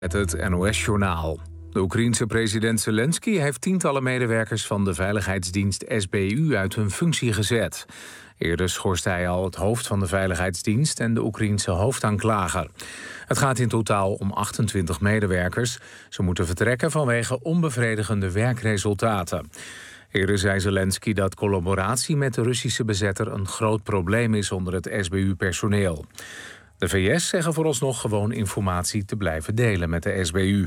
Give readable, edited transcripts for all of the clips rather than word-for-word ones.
Met het NOS-journaal. De Oekraïense president Zelensky heeft tientallen medewerkers van de veiligheidsdienst SBU uit hun functie gezet. Eerder schorste hij al het hoofd van de veiligheidsdienst en de Oekraïense hoofdaanklager. Het gaat in totaal om 28 medewerkers. Ze moeten vertrekken vanwege onbevredigende werkresultaten. Eerder zei Zelensky dat collaboratie met de Russische bezetter een groot probleem is onder het SBU-personeel. De VS zeggen vooralsnog gewoon informatie te blijven delen met de SBU.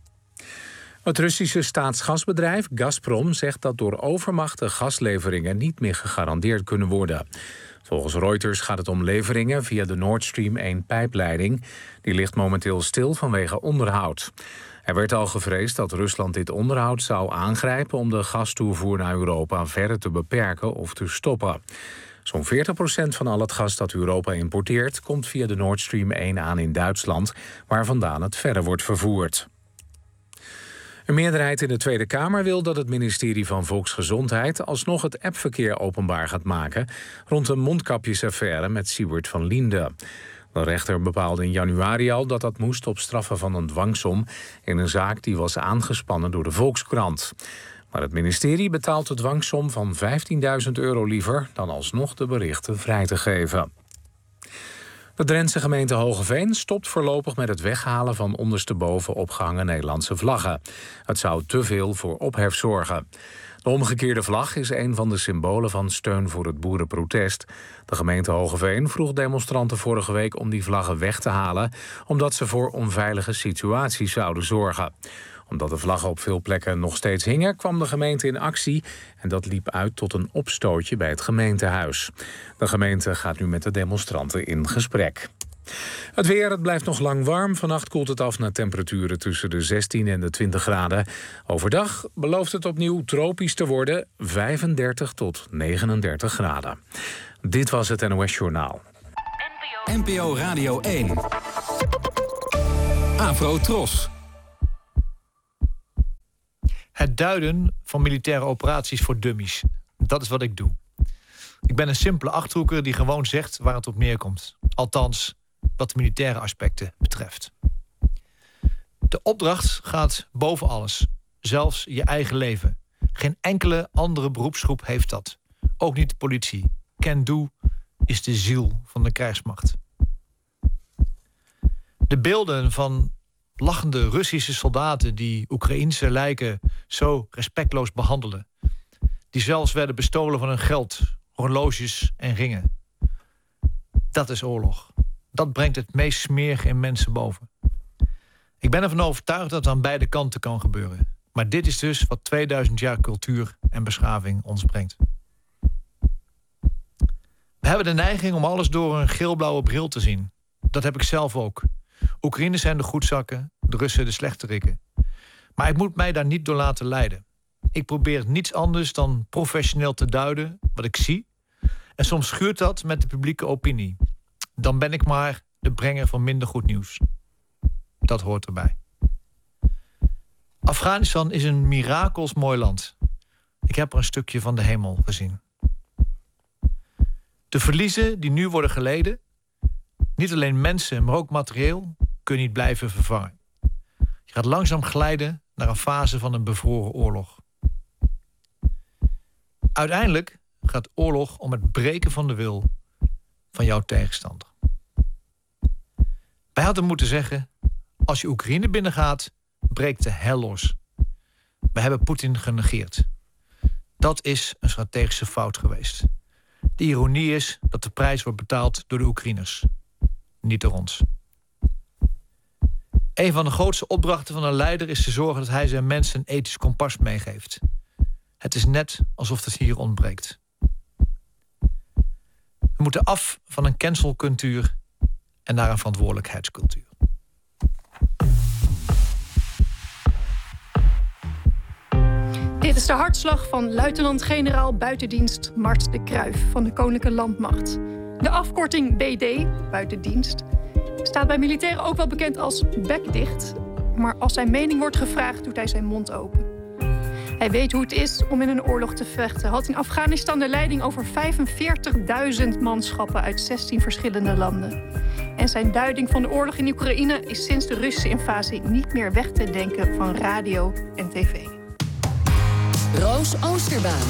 Het Russische staatsgasbedrijf Gazprom zegt dat door overmacht de gasleveringen niet meer gegarandeerd kunnen worden. Volgens Reuters gaat het om leveringen via de Nord Stream 1 pijpleiding. Die ligt momenteel stil vanwege onderhoud. Er werd al gevreesd dat Rusland dit onderhoud zou aangrijpen om de gastoevoer naar Europa verder te beperken of te stoppen. Zo'n 40% van al het gas dat Europa importeert komt via de Nord Stream 1 aan in Duitsland, waar vandaan het verder wordt vervoerd. Een meerderheid in de Tweede Kamer wil dat het ministerie van Volksgezondheid alsnog het appverkeer openbaar gaat maken rond een mondkapjesaffaire met Siewert van Liende. De rechter bepaalde in januari al dat dat moest op straffen van een dwangsom in een zaak die was aangespannen door de Volkskrant. Maar het ministerie betaalt de dwangsom van €15.000 liever dan alsnog de berichten vrij te geven. De Drentse gemeente Hoogeveen stopt voorlopig met het weghalen van ondersteboven opgehangen Nederlandse vlaggen. Het zou te veel voor ophef zorgen. De omgekeerde vlag is een van de symbolen van steun voor het boerenprotest. De gemeente Hoogeveen vroeg demonstranten vorige week om die vlaggen weg te halen, omdat ze voor onveilige situaties zouden zorgen. Omdat de vlaggen op veel plekken nog steeds hingen, kwam de gemeente in actie en dat liep uit tot een opstootje bij het gemeentehuis. De gemeente gaat nu met de demonstranten in gesprek. Het weer, het blijft nog lang warm. Vannacht koelt het af naar temperaturen tussen de 16 en de 20 graden. Overdag belooft het opnieuw tropisch te worden, 35 tot 39 graden. Dit was het NOS Journaal. NPO Radio 1. Afro Tros. Het duiden van militaire operaties voor dummies. Dat is wat ik doe. Ik ben een simpele Achterhoeker die gewoon zegt waar het op neerkomt. Althans, wat de militaire aspecten betreft. De opdracht gaat boven alles. Zelfs je eigen leven. Geen enkele andere beroepsgroep heeft dat. Ook niet de politie. Can do is de ziel van de krijgsmacht. De beelden van lachende Russische soldaten die Oekraïense lijken zo respectloos behandelen. Die zelfs werden bestolen van hun geld, horloges en ringen. Dat is oorlog. Dat brengt het meest smerige in mensen boven. Ik ben ervan overtuigd dat het aan beide kanten kan gebeuren. Maar dit is dus wat 2000 jaar cultuur en beschaving ons brengt. We hebben de neiging om alles door een geel-blauwe bril te zien. Dat heb ik zelf ook. Oekraïners zijn de goedzakken, de Russen de slechterikken. Maar ik moet mij daar niet door laten leiden. Ik probeer niets anders dan professioneel te duiden wat ik zie. En soms schuurt dat met de publieke opinie. Dan ben ik maar de brenger van minder goed nieuws. Dat hoort erbij. Afghanistan is een mirakels mooi land. Ik heb er een stukje van de hemel gezien. De verliezen die nu worden geleden, niet alleen mensen, maar ook materieel, kun je niet blijven vervangen. Je gaat langzaam glijden naar een fase van een bevroren oorlog. Uiteindelijk gaat oorlog om het breken van de wil van jouw tegenstander. Wij hadden moeten zeggen, als je Oekraïne binnengaat, breekt de hel los. We hebben Poetin genegeerd. Dat is een strategische fout geweest. De ironie is dat de prijs wordt betaald door de Oekraïners. Niet door ons. Een van de grootste opdrachten van een leider is te zorgen dat hij zijn mensen een ethisch kompas meegeeft. Het is net alsof het hier ontbreekt. We moeten af van een cancelcultuur en naar een verantwoordelijkheidscultuur. Dit is de hartslag van luitenant-generaal buitendienst Mart de Kruijf van de Koninklijke Landmacht. De afkorting BD, buitendienst, staat bij militairen ook wel bekend als bekdicht. Maar als zijn mening wordt gevraagd, doet hij zijn mond open. Hij weet hoe het is om in een oorlog te vechten. Had in Afghanistan de leiding over 45.000 manschappen uit 16 verschillende landen. En zijn duiding van de oorlog in Oekraïne is sinds de Russische invasie niet meer weg te denken van radio en tv. Roos Oosterbaan.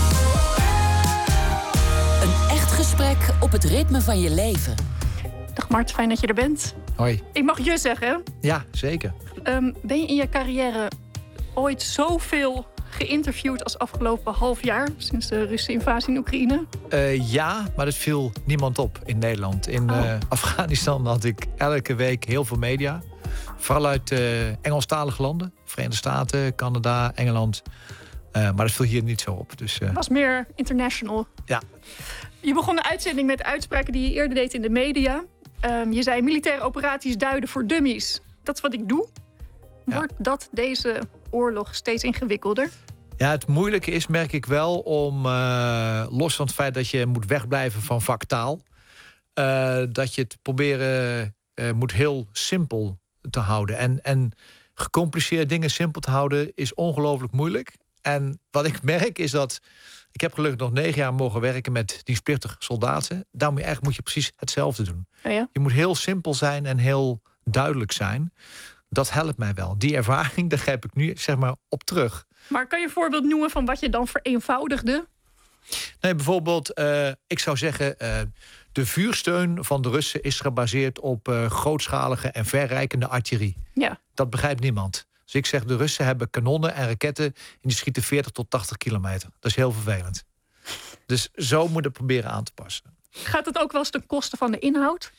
Een echt gesprek op het ritme van je leven. Dag Mart, fijn dat je er bent. Hoi. Ik mag je zeggen, hè? Ja, zeker. Ben je in je carrière ooit zoveel geïnterviewd als afgelopen half jaar, sinds de Russische invasie in Oekraïne? Ja, maar dat viel niemand op in Nederland. In Afghanistan had ik elke week heel veel media. Vooral uit Engelstalige landen. Verenigde Staten, Canada, Engeland. Maar dat viel hier niet zo op. Dus, Het was meer international. Ja. Je begon de uitzending met uitspraken die je eerder deed in de media. Je zei militaire operaties duiden voor dummies. Dat is wat ik doe. Wordt dat deze oorlog steeds ingewikkelder? Ja, het moeilijke is, merk ik wel, om los van het feit dat je moet wegblijven van vaktaal, dat je het proberen moet heel simpel te houden. En gecompliceerde dingen simpel te houden is ongelooflijk moeilijk. En wat ik merk is dat ik heb gelukkig nog 9 jaar mogen werken met dienstplichtige soldaten. Daarom moet je precies hetzelfde doen. Oh ja? Je moet heel simpel zijn en heel duidelijk zijn. Dat helpt mij wel. Die ervaring, daar grijp ik nu zeg maar op terug. Maar kan je een voorbeeld noemen van wat je dan vereenvoudigde? Nee, bijvoorbeeld, ik zou zeggen, de vuursteun van de Russen is gebaseerd op grootschalige en verrijkende artillerie. Ja. Dat begrijpt niemand. Dus ik zeg, de Russen hebben kanonnen en raketten en die schieten 40 tot 80 kilometer. Dat is heel vervelend. Dus zo moet het proberen aan te passen. Gaat het ook wel eens ten koste van de inhoud?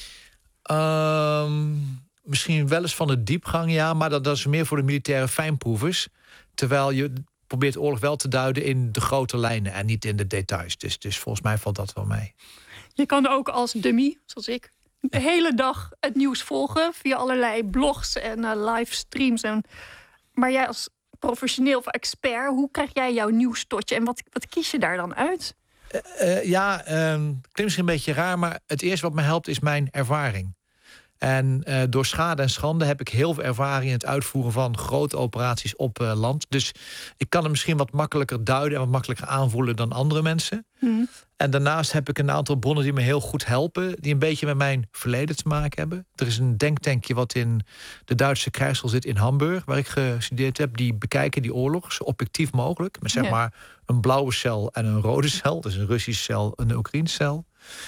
Misschien wel eens van de diepgang, ja, maar dat is meer voor de militaire fijnproevers. Terwijl je probeert oorlog wel te duiden in de grote lijnen en niet in de details. Dus volgens mij valt dat wel mee. Je kan ook als dummy, zoals ik, de hele dag het nieuws volgen via allerlei blogs en livestreams. Maar jij als professioneel of expert, hoe krijg jij jouw nieuws tot je en wat kies je daar dan uit? Klinkt misschien een beetje raar, maar het eerste wat me helpt is mijn ervaring. En door schade en schande heb ik heel veel ervaring in het uitvoeren van grote operaties op land. Dus ik kan het misschien wat makkelijker duiden en wat makkelijker aanvoelen dan andere mensen. En daarnaast heb ik een aantal bronnen die me heel goed helpen, die een beetje met mijn verleden te maken hebben. Er is een denktankje wat in de Duitse krijgschool zit in Hamburg, waar ik gestudeerd heb. Die bekijken die oorlog zo objectief mogelijk. Met zeg maar een blauwe cel en een rode cel. Dus een Russische cel en een Oekraïnse cel.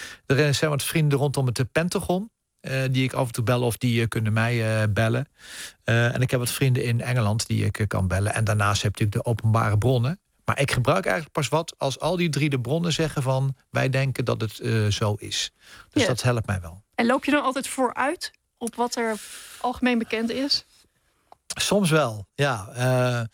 Er zijn wat vrienden rondom het Pentagon. Die ik af en toe bel of die kunnen mij bellen. En ik heb wat vrienden in Engeland die ik kan bellen. En daarnaast heb ik de openbare bronnen. Maar ik gebruik eigenlijk pas wat als al die 3 de bronnen zeggen van wij denken dat het zo is. Dus dat helpt mij wel. En loop je dan altijd vooruit op wat er algemeen bekend is? Soms wel, ja.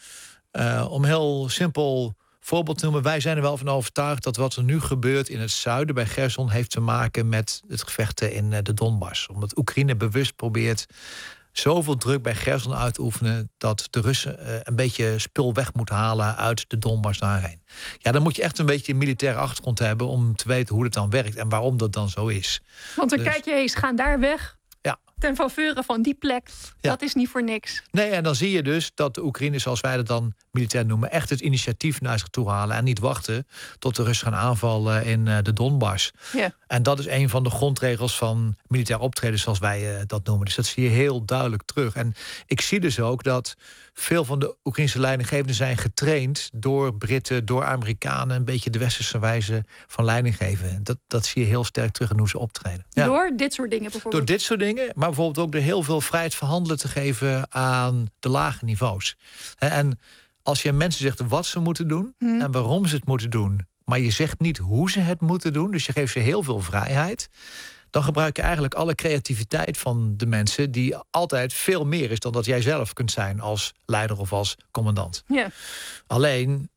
Om heel simpel voorbeeld te noemen, wij zijn er wel van overtuigd dat wat er nu gebeurt in het zuiden bij Gerson heeft te maken met het gevechten in de Donbass. Omdat Oekraïne bewust probeert zoveel druk bij Gerson uit te oefenen dat de Russen een beetje spul weg moeten halen uit de Donbass daarheen. Ja, dan moet je echt een beetje een militaire achtergrond hebben om te weten hoe het dan werkt en waarom dat dan zo is. Want dan kijk je, ze gaan daar weg. Ja. Ten faveur van die plek. Ja. Dat is niet voor niks. Nee, en dan zie je dus dat de Oekraïners, zoals wij dat dan militair noemen, echt het initiatief naar zich toe halen en niet wachten tot de Russen gaan aanvallen in de Donbass. Ja. En dat is een van de grondregels van militair optreden, zoals wij dat noemen. Dus dat zie je heel duidelijk terug. En ik zie dus ook dat veel van de Oekraïnse leidinggevenden zijn getraind door Britten, door Amerikanen, een beetje de westerse wijze van leiding geven. Dat zie je heel sterk terug in hoe ze optreden. Ja. Door dit soort dingen bijvoorbeeld? Door dit soort dingen, maar bijvoorbeeld ook door heel veel vrijheid van handelen te geven aan de lage niveaus. En als je mensen zegt wat ze moeten doen en waarom ze het moeten doen, maar je zegt niet hoe ze het moeten doen, dus je geeft ze heel veel vrijheid, dan gebruik je eigenlijk alle creativiteit van de mensen, die altijd veel meer is dan dat jij zelf kunt zijn als leider of als commandant. Ja. Alleen,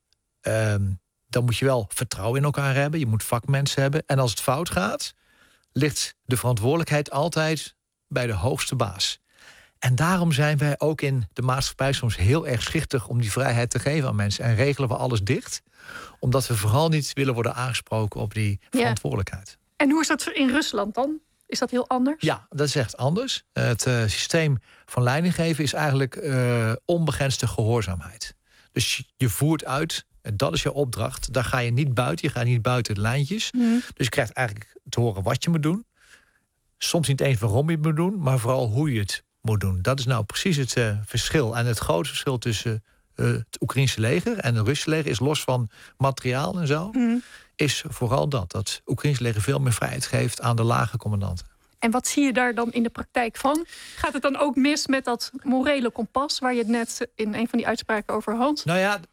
dan moet je wel vertrouwen in elkaar hebben. Je moet vakmensen hebben. En als het fout gaat, ligt de verantwoordelijkheid altijd bij de hoogste baas. En daarom zijn wij ook in de maatschappij soms heel erg schichtig om die vrijheid te geven aan mensen. En regelen we alles dicht, omdat we vooral niet willen worden aangesproken op die verantwoordelijkheid. En hoe is dat in Rusland dan? Is dat heel anders? Ja, dat is echt anders. Het systeem van leidinggeven is eigenlijk onbegrensde gehoorzaamheid. Dus je voert uit, dat is je opdracht. Daar ga je niet buiten, je gaat niet buiten de lijntjes. Dus je krijgt eigenlijk te horen wat je moet doen. soms niet eens waarom je het moet doen, maar vooral hoe je het moet doen. Dat is nou precies het verschil. En het grote verschil tussen het Oekraïnse leger en het Russische leger is los van materiaal en zo. Is vooral dat het Oekraïnse leger veel meer vrijheid geeft aan de lage commandanten. En wat zie je daar dan in de praktijk van? Gaat het dan ook mis met dat morele kompas waar je het net in een van die uitspraken over had? Nou ja,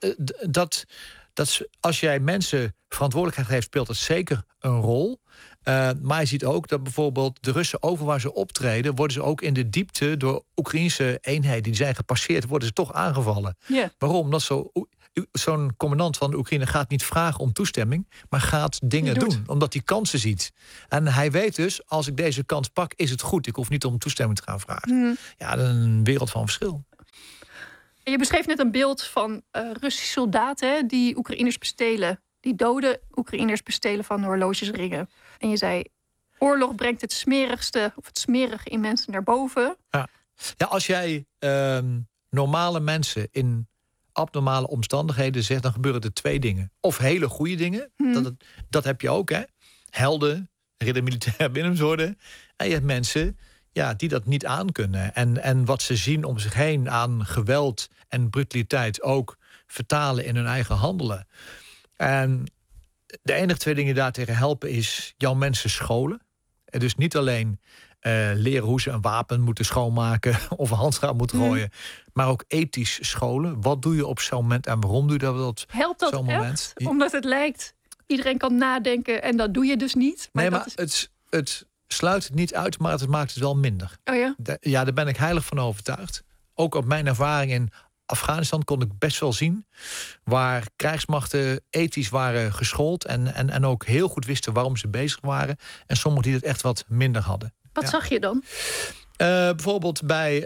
als jij mensen verantwoordelijkheid geeft, speelt dat zeker een rol. Maar je ziet ook dat bijvoorbeeld de Russen over waar ze optreden, worden ze ook in de diepte door Oekraïnse eenheden die zijn gepasseerd, worden ze toch aangevallen. Yeah. Waarom? Omdat zo'n commandant van de Oekraïne gaat niet vragen om toestemming, maar gaat dingen doen, omdat hij kansen ziet. En hij weet dus, als ik deze kans pak, is het goed. Ik hoef niet om toestemming te gaan vragen. Ja, dat is een wereld van verschil. Je beschreef net een beeld van Russische soldaten die Oekraïners bestelen. Die dode Oekraïners bestelen van horlogesringen. En je zei, oorlog brengt het smerigste of het smerige in mensen naar boven. Ja, als jij normale mensen in abnormale omstandigheden zegt, dan gebeuren er 2 dingen. Of hele goede dingen, dat heb je ook, hè. Helden, ridder militair binnenzoorden. En je hebt mensen die dat niet aankunnen. En wat ze zien om zich heen aan geweld en brutaliteit ook vertalen in hun eigen handelen. En de enige 2 dingen daartegen helpen is jouw mensen scholen. En dus niet alleen leren hoe ze een wapen moeten schoonmaken of een handschap moeten gooien, maar ook ethisch scholen. Wat doe je op zo'n moment en waarom doe je dat op helpt dat zo'n moment? Echt? Omdat het lijkt, iedereen kan nadenken en dat doe je dus niet. Maar het sluit het niet uit, maar het maakt het wel minder. Oh ja? Daar ben ik heilig van overtuigd. Ook op mijn ervaring in Afghanistan kon ik best wel zien waar krijgsmachten ethisch waren geschoold en ook heel goed wisten waarom ze bezig waren. En sommigen die het echt wat minder hadden. Wat zag je dan? Bijvoorbeeld bij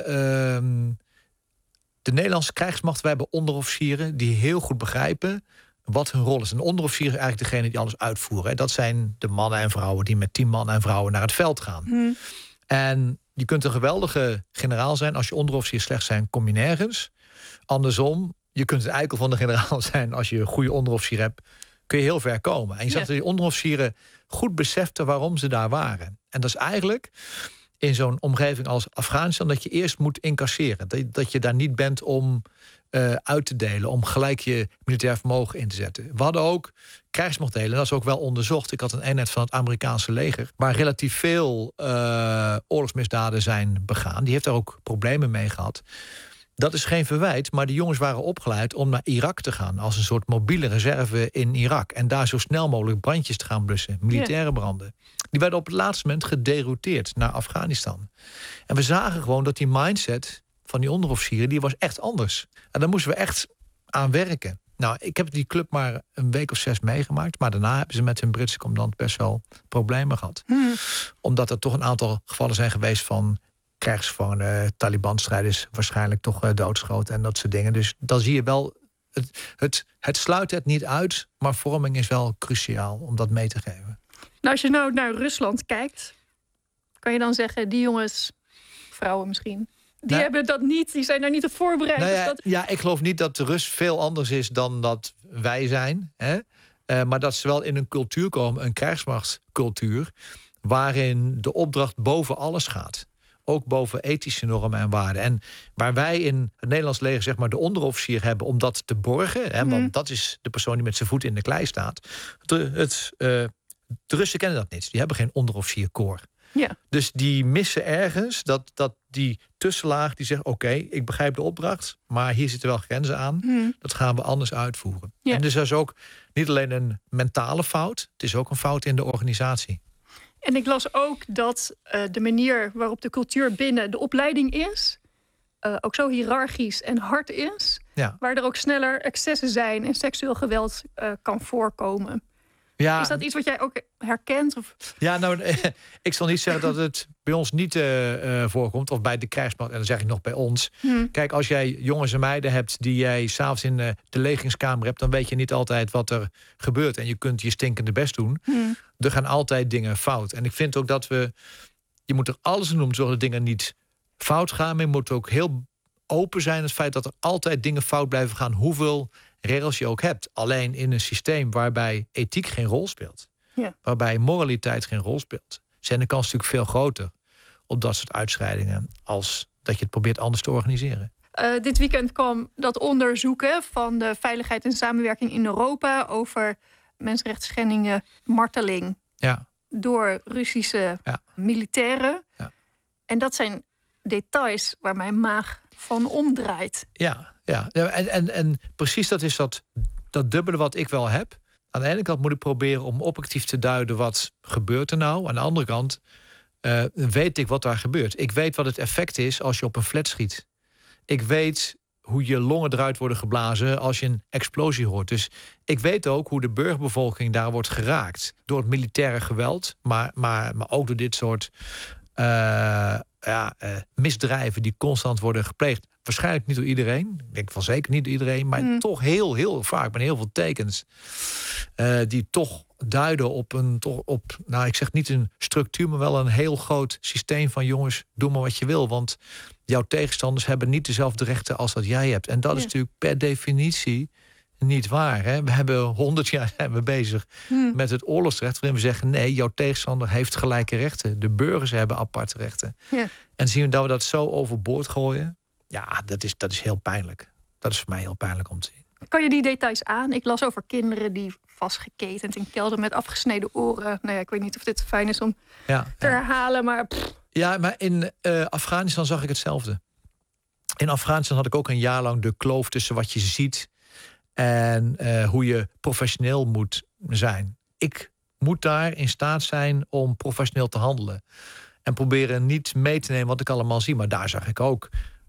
de Nederlandse krijgsmacht. Wij hebben onderofficieren die heel goed begrijpen wat hun rol is. Een onderofficier is eigenlijk degene die alles uitvoeren. Dat zijn de mannen en vrouwen die met 10 mannen en vrouwen naar het veld gaan. En je kunt een geweldige generaal zijn. Als je onderofficier slecht zijn, kom je nergens. Andersom, je kunt het eikel van de generaal zijn. Als je een goede onderofficier hebt, kun je heel ver komen. En je zag dat die onderofficieren goed beseften waarom ze daar waren. En dat is eigenlijk in zo'n omgeving als Afghanistan dat je eerst moet incasseren. Dat je daar niet bent om uit te delen, om gelijk je militair vermogen in te zetten. We hadden ook krijgsmachtdelen, dat is ook wel onderzocht. Ik had een eenheid van het Amerikaanse leger, waar relatief veel oorlogsmisdaden zijn begaan. Die heeft daar ook problemen mee gehad. Dat is geen verwijt, maar die jongens waren opgeleid om naar Irak te gaan als een soort mobiele reserve in Irak. En daar zo snel mogelijk brandjes te gaan blussen, militaire branden. Die werden op het laatste moment gederouteerd naar Afghanistan. En we zagen gewoon dat die mindset van die onderofficieren, die was echt anders. En daar moesten we echt aan werken. Nou, ik heb die club maar een week of 6 meegemaakt, maar daarna hebben ze met hun Britse commandant best wel problemen gehad. Omdat er toch een aantal gevallen zijn geweest van krijgsgevangenen, Taliban-strijders waarschijnlijk toch doodschoten en dat soort dingen. Dus dan zie je wel, het sluit het niet uit, maar vorming is wel cruciaal om dat mee te geven. Nou, als je nou naar Rusland kijkt, kan je dan zeggen, die jongens, vrouwen misschien, die hebben dat niet, die zijn daar niet op voorbereid. Nou ja, ik geloof niet dat de Rus veel anders is dan dat wij zijn. Hè? Maar dat ze wel in een cultuur komen, een krijgsmachtscultuur, waarin de opdracht boven alles gaat. Ook boven ethische normen en waarden. En waar wij in het Nederlands leger zeg maar de onderofficier hebben om dat te borgen. Hè, want dat is de persoon die met zijn voet in de klei staat. De Russen kennen dat niet. Die hebben geen onderofficierkorps. Ja. Dus die missen ergens dat die tussenlaag die zegt, oké, ik begrijp de opdracht, maar hier zitten wel grenzen aan. Dat gaan we anders uitvoeren. Ja. En dus dat is ook niet alleen een mentale fout, het is ook een fout in de organisatie. En ik las ook dat de manier waarop de cultuur binnen de opleiding is, ook zo hiërarchisch en hard is, waar er ook sneller excessen zijn en seksueel geweld kan voorkomen. Ja. Is dat iets wat jij ook herkent? Of? Ja, nou, ik zal niet zeggen dat het bij ons niet voorkomt. Of bij de krijgsmacht, en dan zeg ik nog bij ons. Kijk, als jij jongens en meiden hebt die jij 's avonds in de legeringskamer hebt, dan weet je niet altijd wat er gebeurt. En je kunt je stinkende best doen. Er gaan altijd dingen fout. En ik vind ook dat je moet er alles aan doen om te zorgen dat dingen niet fout gaan. Maar je moet ook heel open zijn het feit dat er altijd dingen fout blijven gaan. Hoeveel regels je ook hebt. Alleen in een systeem waarbij ethiek geen rol speelt. Ja. Waarbij moraliteit geen rol speelt. zijn de kans natuurlijk veel groter op dat soort uitschrijdingen als dat je het probeert anders te organiseren. Dit weekend kwam dat onderzoek van de veiligheid en samenwerking in Europa over mensenrechtsschendingen, marteling door Russische militairen. Ja. En dat zijn details waar mijn maag van omdraait. Ja. En precies dat is dat dubbele wat ik wel heb. Aan de ene kant moet ik proberen om objectief te duiden wat gebeurt er nou. Aan de andere kant weet ik wat daar gebeurt. Ik weet wat het effect is als je op een flat schiet. Ik weet hoe je longen eruit worden geblazen als je een explosie hoort. Dus ik weet ook hoe de burgerbevolking daar wordt geraakt. Door het militaire geweld, maar ook door dit soort misdrijven die constant worden gepleegd. Waarschijnlijk niet door iedereen. Ik denk wel zeker niet door iedereen. Maar toch heel, heel vaak met heel veel tekens. Die toch duiden op ik zeg niet een structuur, maar wel een heel groot systeem van jongens, doe maar wat je wil. Want jouw tegenstanders hebben niet dezelfde rechten als dat jij hebt. En dat is natuurlijk per definitie niet waar. Hè? We hebben 100 jaar zijn we bezig met het oorlogsrecht, waarin we zeggen nee, jouw tegenstander heeft gelijke rechten. De burgers hebben aparte rechten. Ja. En zien we dat we dat zo overboord gooien. Ja, dat is heel pijnlijk. Dat is voor mij heel pijnlijk om te zien. Kan je die details aan? Ik las over kinderen die vastgeketend in kelder met afgesneden oren. Nou ja, ik weet niet of dit fijn is om te herhalen, maar... Ja, maar in Afghanistan zag ik hetzelfde. In Afghanistan had ik ook een jaar lang de kloof tussen wat je ziet en hoe je professioneel moet zijn. Ik moet daar in staat zijn om professioneel te handelen. En proberen niet mee te nemen wat ik allemaal zie. Maar daar zag ik ook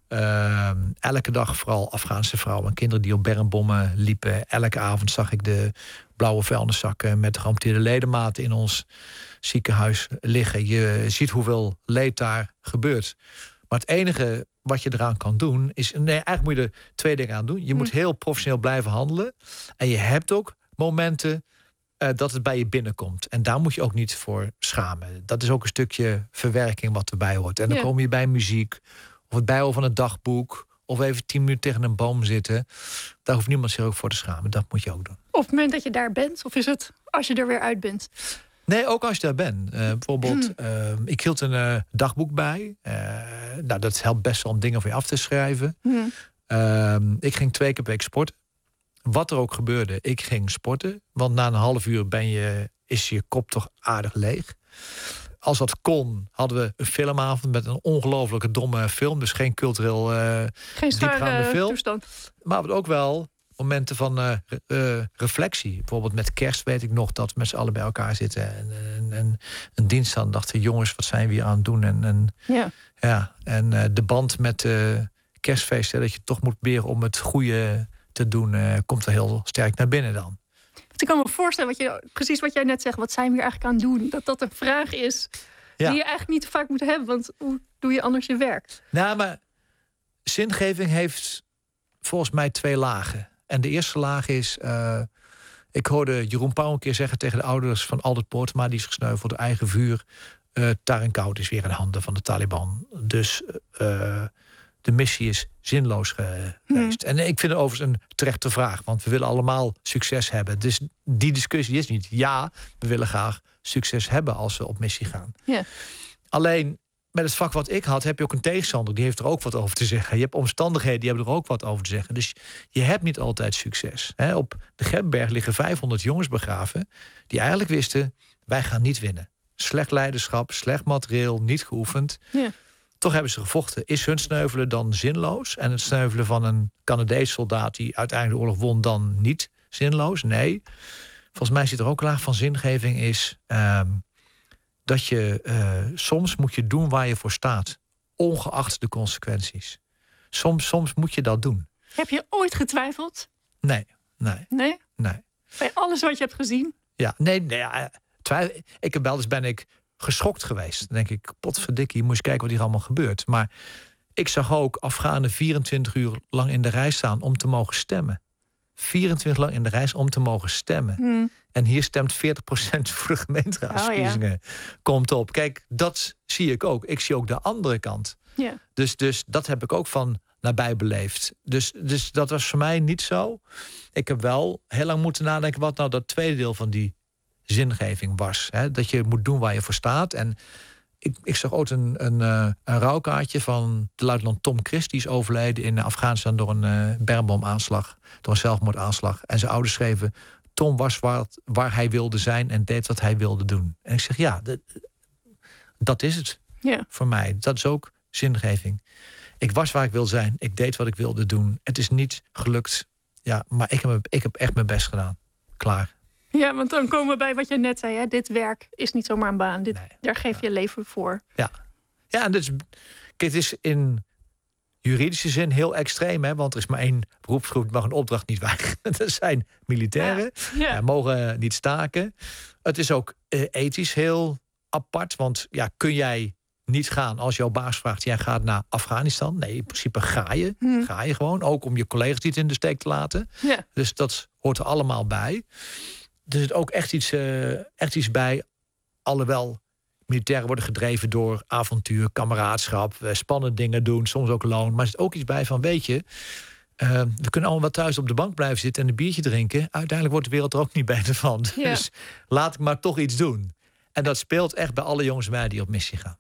elke dag vooral Afghaanse vrouwen en kinderen die op bermbommen liepen. Elke avond zag ik de blauwe vuilniszakken met geamputeerde ledematen in ons ziekenhuis liggen. Je ziet hoeveel leed daar gebeurt. Maar het enige wat je eraan kan doen is... eigenlijk moet je er 2 dingen aan doen. Je moet heel professioneel blijven handelen. En je hebt ook momenten dat het bij je binnenkomt. En daar moet je ook niet voor schamen. Dat is ook een stukje verwerking wat erbij hoort. En dan kom je bij muziek, of het bijhouden van het dagboek, of even 10 minuten tegen een boom zitten. Daar hoeft niemand zich ook voor te schamen. Dat moet je ook doen. Op het moment dat je daar bent? Of is het als je er weer uit bent? Nee, ook als je daar bent. Bijvoorbeeld, ik hield een dagboek bij. Dat helpt best wel om dingen voor je af te schrijven. Ik ging 2 keer per week sporten. Wat er ook gebeurde, ik ging sporten. Want na een half uur is je kop toch aardig leeg. Als dat kon, hadden we een filmavond met een ongelooflijke domme film. Dus geen cultureel diepgaande film. Toestand. Maar ook wel momenten van reflectie. Bijvoorbeeld met kerst weet ik nog dat we met z'n allen bij elkaar zitten. En een dienst aan dachten, jongens, wat zijn we hier aan het doen? En de band met kerstfeesten, dat je toch moet proberen om het goede te doen, komt er heel sterk naar binnen dan. Ik kan me voorstellen, precies wat jij net zegt, wat zijn we hier eigenlijk aan het doen? Dat een vraag is die je eigenlijk niet te vaak moet hebben. Want hoe doe je anders je werk? Nou, maar zingeving heeft volgens mij 2 lagen. En de eerste laag is, ik hoorde Jeroen Pauw een keer zeggen tegen de ouders van Albert Poortma, die is gesneuveld door eigen vuur. Tarin Koud is weer in handen van de Taliban. Dus de missie is zinloos geweest. En ik vind het overigens een terechte vraag, want we willen allemaal succes hebben. Dus die discussie is niet. Ja, we willen graag succes hebben als we op missie gaan. Yeah. Alleen met het vak wat ik had, heb je ook een tegenstander, die heeft er ook wat over te zeggen. Je hebt omstandigheden, die hebben er ook wat over te zeggen. Dus je hebt niet altijd succes. Op de Gebberg liggen 500 jongens begraven die eigenlijk wisten, wij gaan niet winnen. Slecht leiderschap, slecht materieel, niet geoefend. Yeah. Toch hebben ze gevochten. Is hun sneuvelen dan zinloos? En het sneuvelen van een Canadees soldaat die uiteindelijk de oorlog won dan niet zinloos? Nee. Volgens mij zit er ook een laag van zingeving is dat je soms moet je doen waar je voor staat. Ongeacht de consequenties. Soms moet je dat doen. Heb je ooit getwijfeld? Nee. Bij alles wat je hebt gezien? Ja, ik heb wel eens ben ik geschokt geweest. Dan denk ik, potverdikkie, moest je kijken wat hier allemaal gebeurt. Maar ik zag ook Afghanen 24 uur lang in de rij staan om te mogen stemmen. 24 lang in de rij om te mogen stemmen. En hier stemt 40% voor de gemeenteraadsverkiezingen. Komt op. Kijk, dat zie ik ook. Ik zie ook de andere kant. Yeah. Dus dat heb ik ook van nabij beleefd. Dus dat was voor mij niet zo. Ik heb wel heel lang moeten nadenken wat nou dat tweede deel van die zingeving was. Hè? Dat je moet doen waar je voor staat. En ik zag ook een rouwkaartje van de luitenant Tom Christ. Die is overleden in Afghanistan door een bermboomaanslag. Door een zelfmoordaanslag. En zijn ouders schreven: Tom was waar hij wilde zijn en deed wat hij wilde doen. En ik zeg, ja, dat is het voor mij. Dat is ook zingeving. Ik was waar ik wilde zijn. Ik deed wat ik wilde doen. Het is niet gelukt. Ja, maar ik heb echt mijn best gedaan. Klaar. Ja, want dan komen we bij wat je net zei. Hè? Dit werk is niet zomaar een baan. Daar geef je leven voor. Ja, en dus, kijk, het is in juridische zin heel extreem. Hè? Want er is maar één beroepsgroep die mag een opdracht niet weigeren. Dat zijn militairen. Ja, mogen niet staken. Het is ook ethisch heel apart. Want kun jij niet gaan als jouw baas vraagt: jij gaat naar Afghanistan? Nee, in principe ga je. Ga je gewoon. Ook om je collega's niet in de steek te laten. Ja. Dus dat hoort er allemaal bij. Er zit ook echt iets bij. Alhoewel militairen worden gedreven door avontuur, kameraadschap, spannende dingen doen, soms ook loon. Maar er zit ook iets bij van, weet je, we kunnen allemaal wel thuis op de bank blijven zitten en een biertje drinken. Uiteindelijk wordt de wereld er ook niet beter van. Ja. Dus laat ik maar toch iets doen. En dat speelt echt bij alle jongens en meiden die op missie gaan.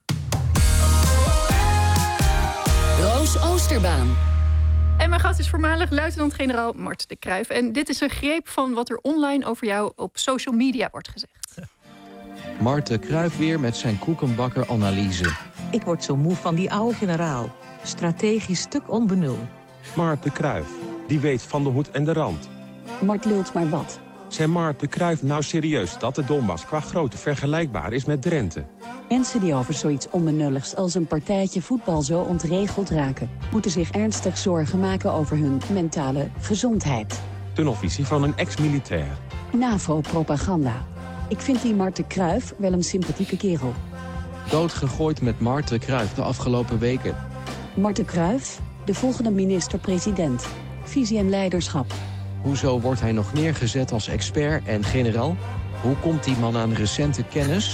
Roos Oosterbaan. En mijn gast is voormalig luitenant-generaal Mart de Kruijf. En dit is een greep van wat er online over jou op social media wordt gezegd. Mart de Kruijf weer met zijn koekenbakker-analyse. Ik word zo moe van die oude generaal. Strategisch stuk onbenul. Mart de Kruijf, die weet van de hoed en de rand. Mart lult maar wat. Zijn Mart de Kruijf nou serieus dat de Donbass qua grootte vergelijkbaar is met Drenthe? Mensen die over zoiets onbenulligs als een partijtje voetbal zo ontregeld raken, moeten zich ernstig zorgen maken over hun mentale gezondheid. Tunnelvisie van een ex-militair. NAVO-propaganda. Ik vind die Mart de Kruijf wel een sympathieke kerel. Doodgegooid met Mart de Kruijf de afgelopen weken. Mart de Kruijf, de volgende minister-president. Visie en leiderschap. Hoezo wordt hij nog neergezet als expert en generaal? Hoe komt die man aan recente kennis?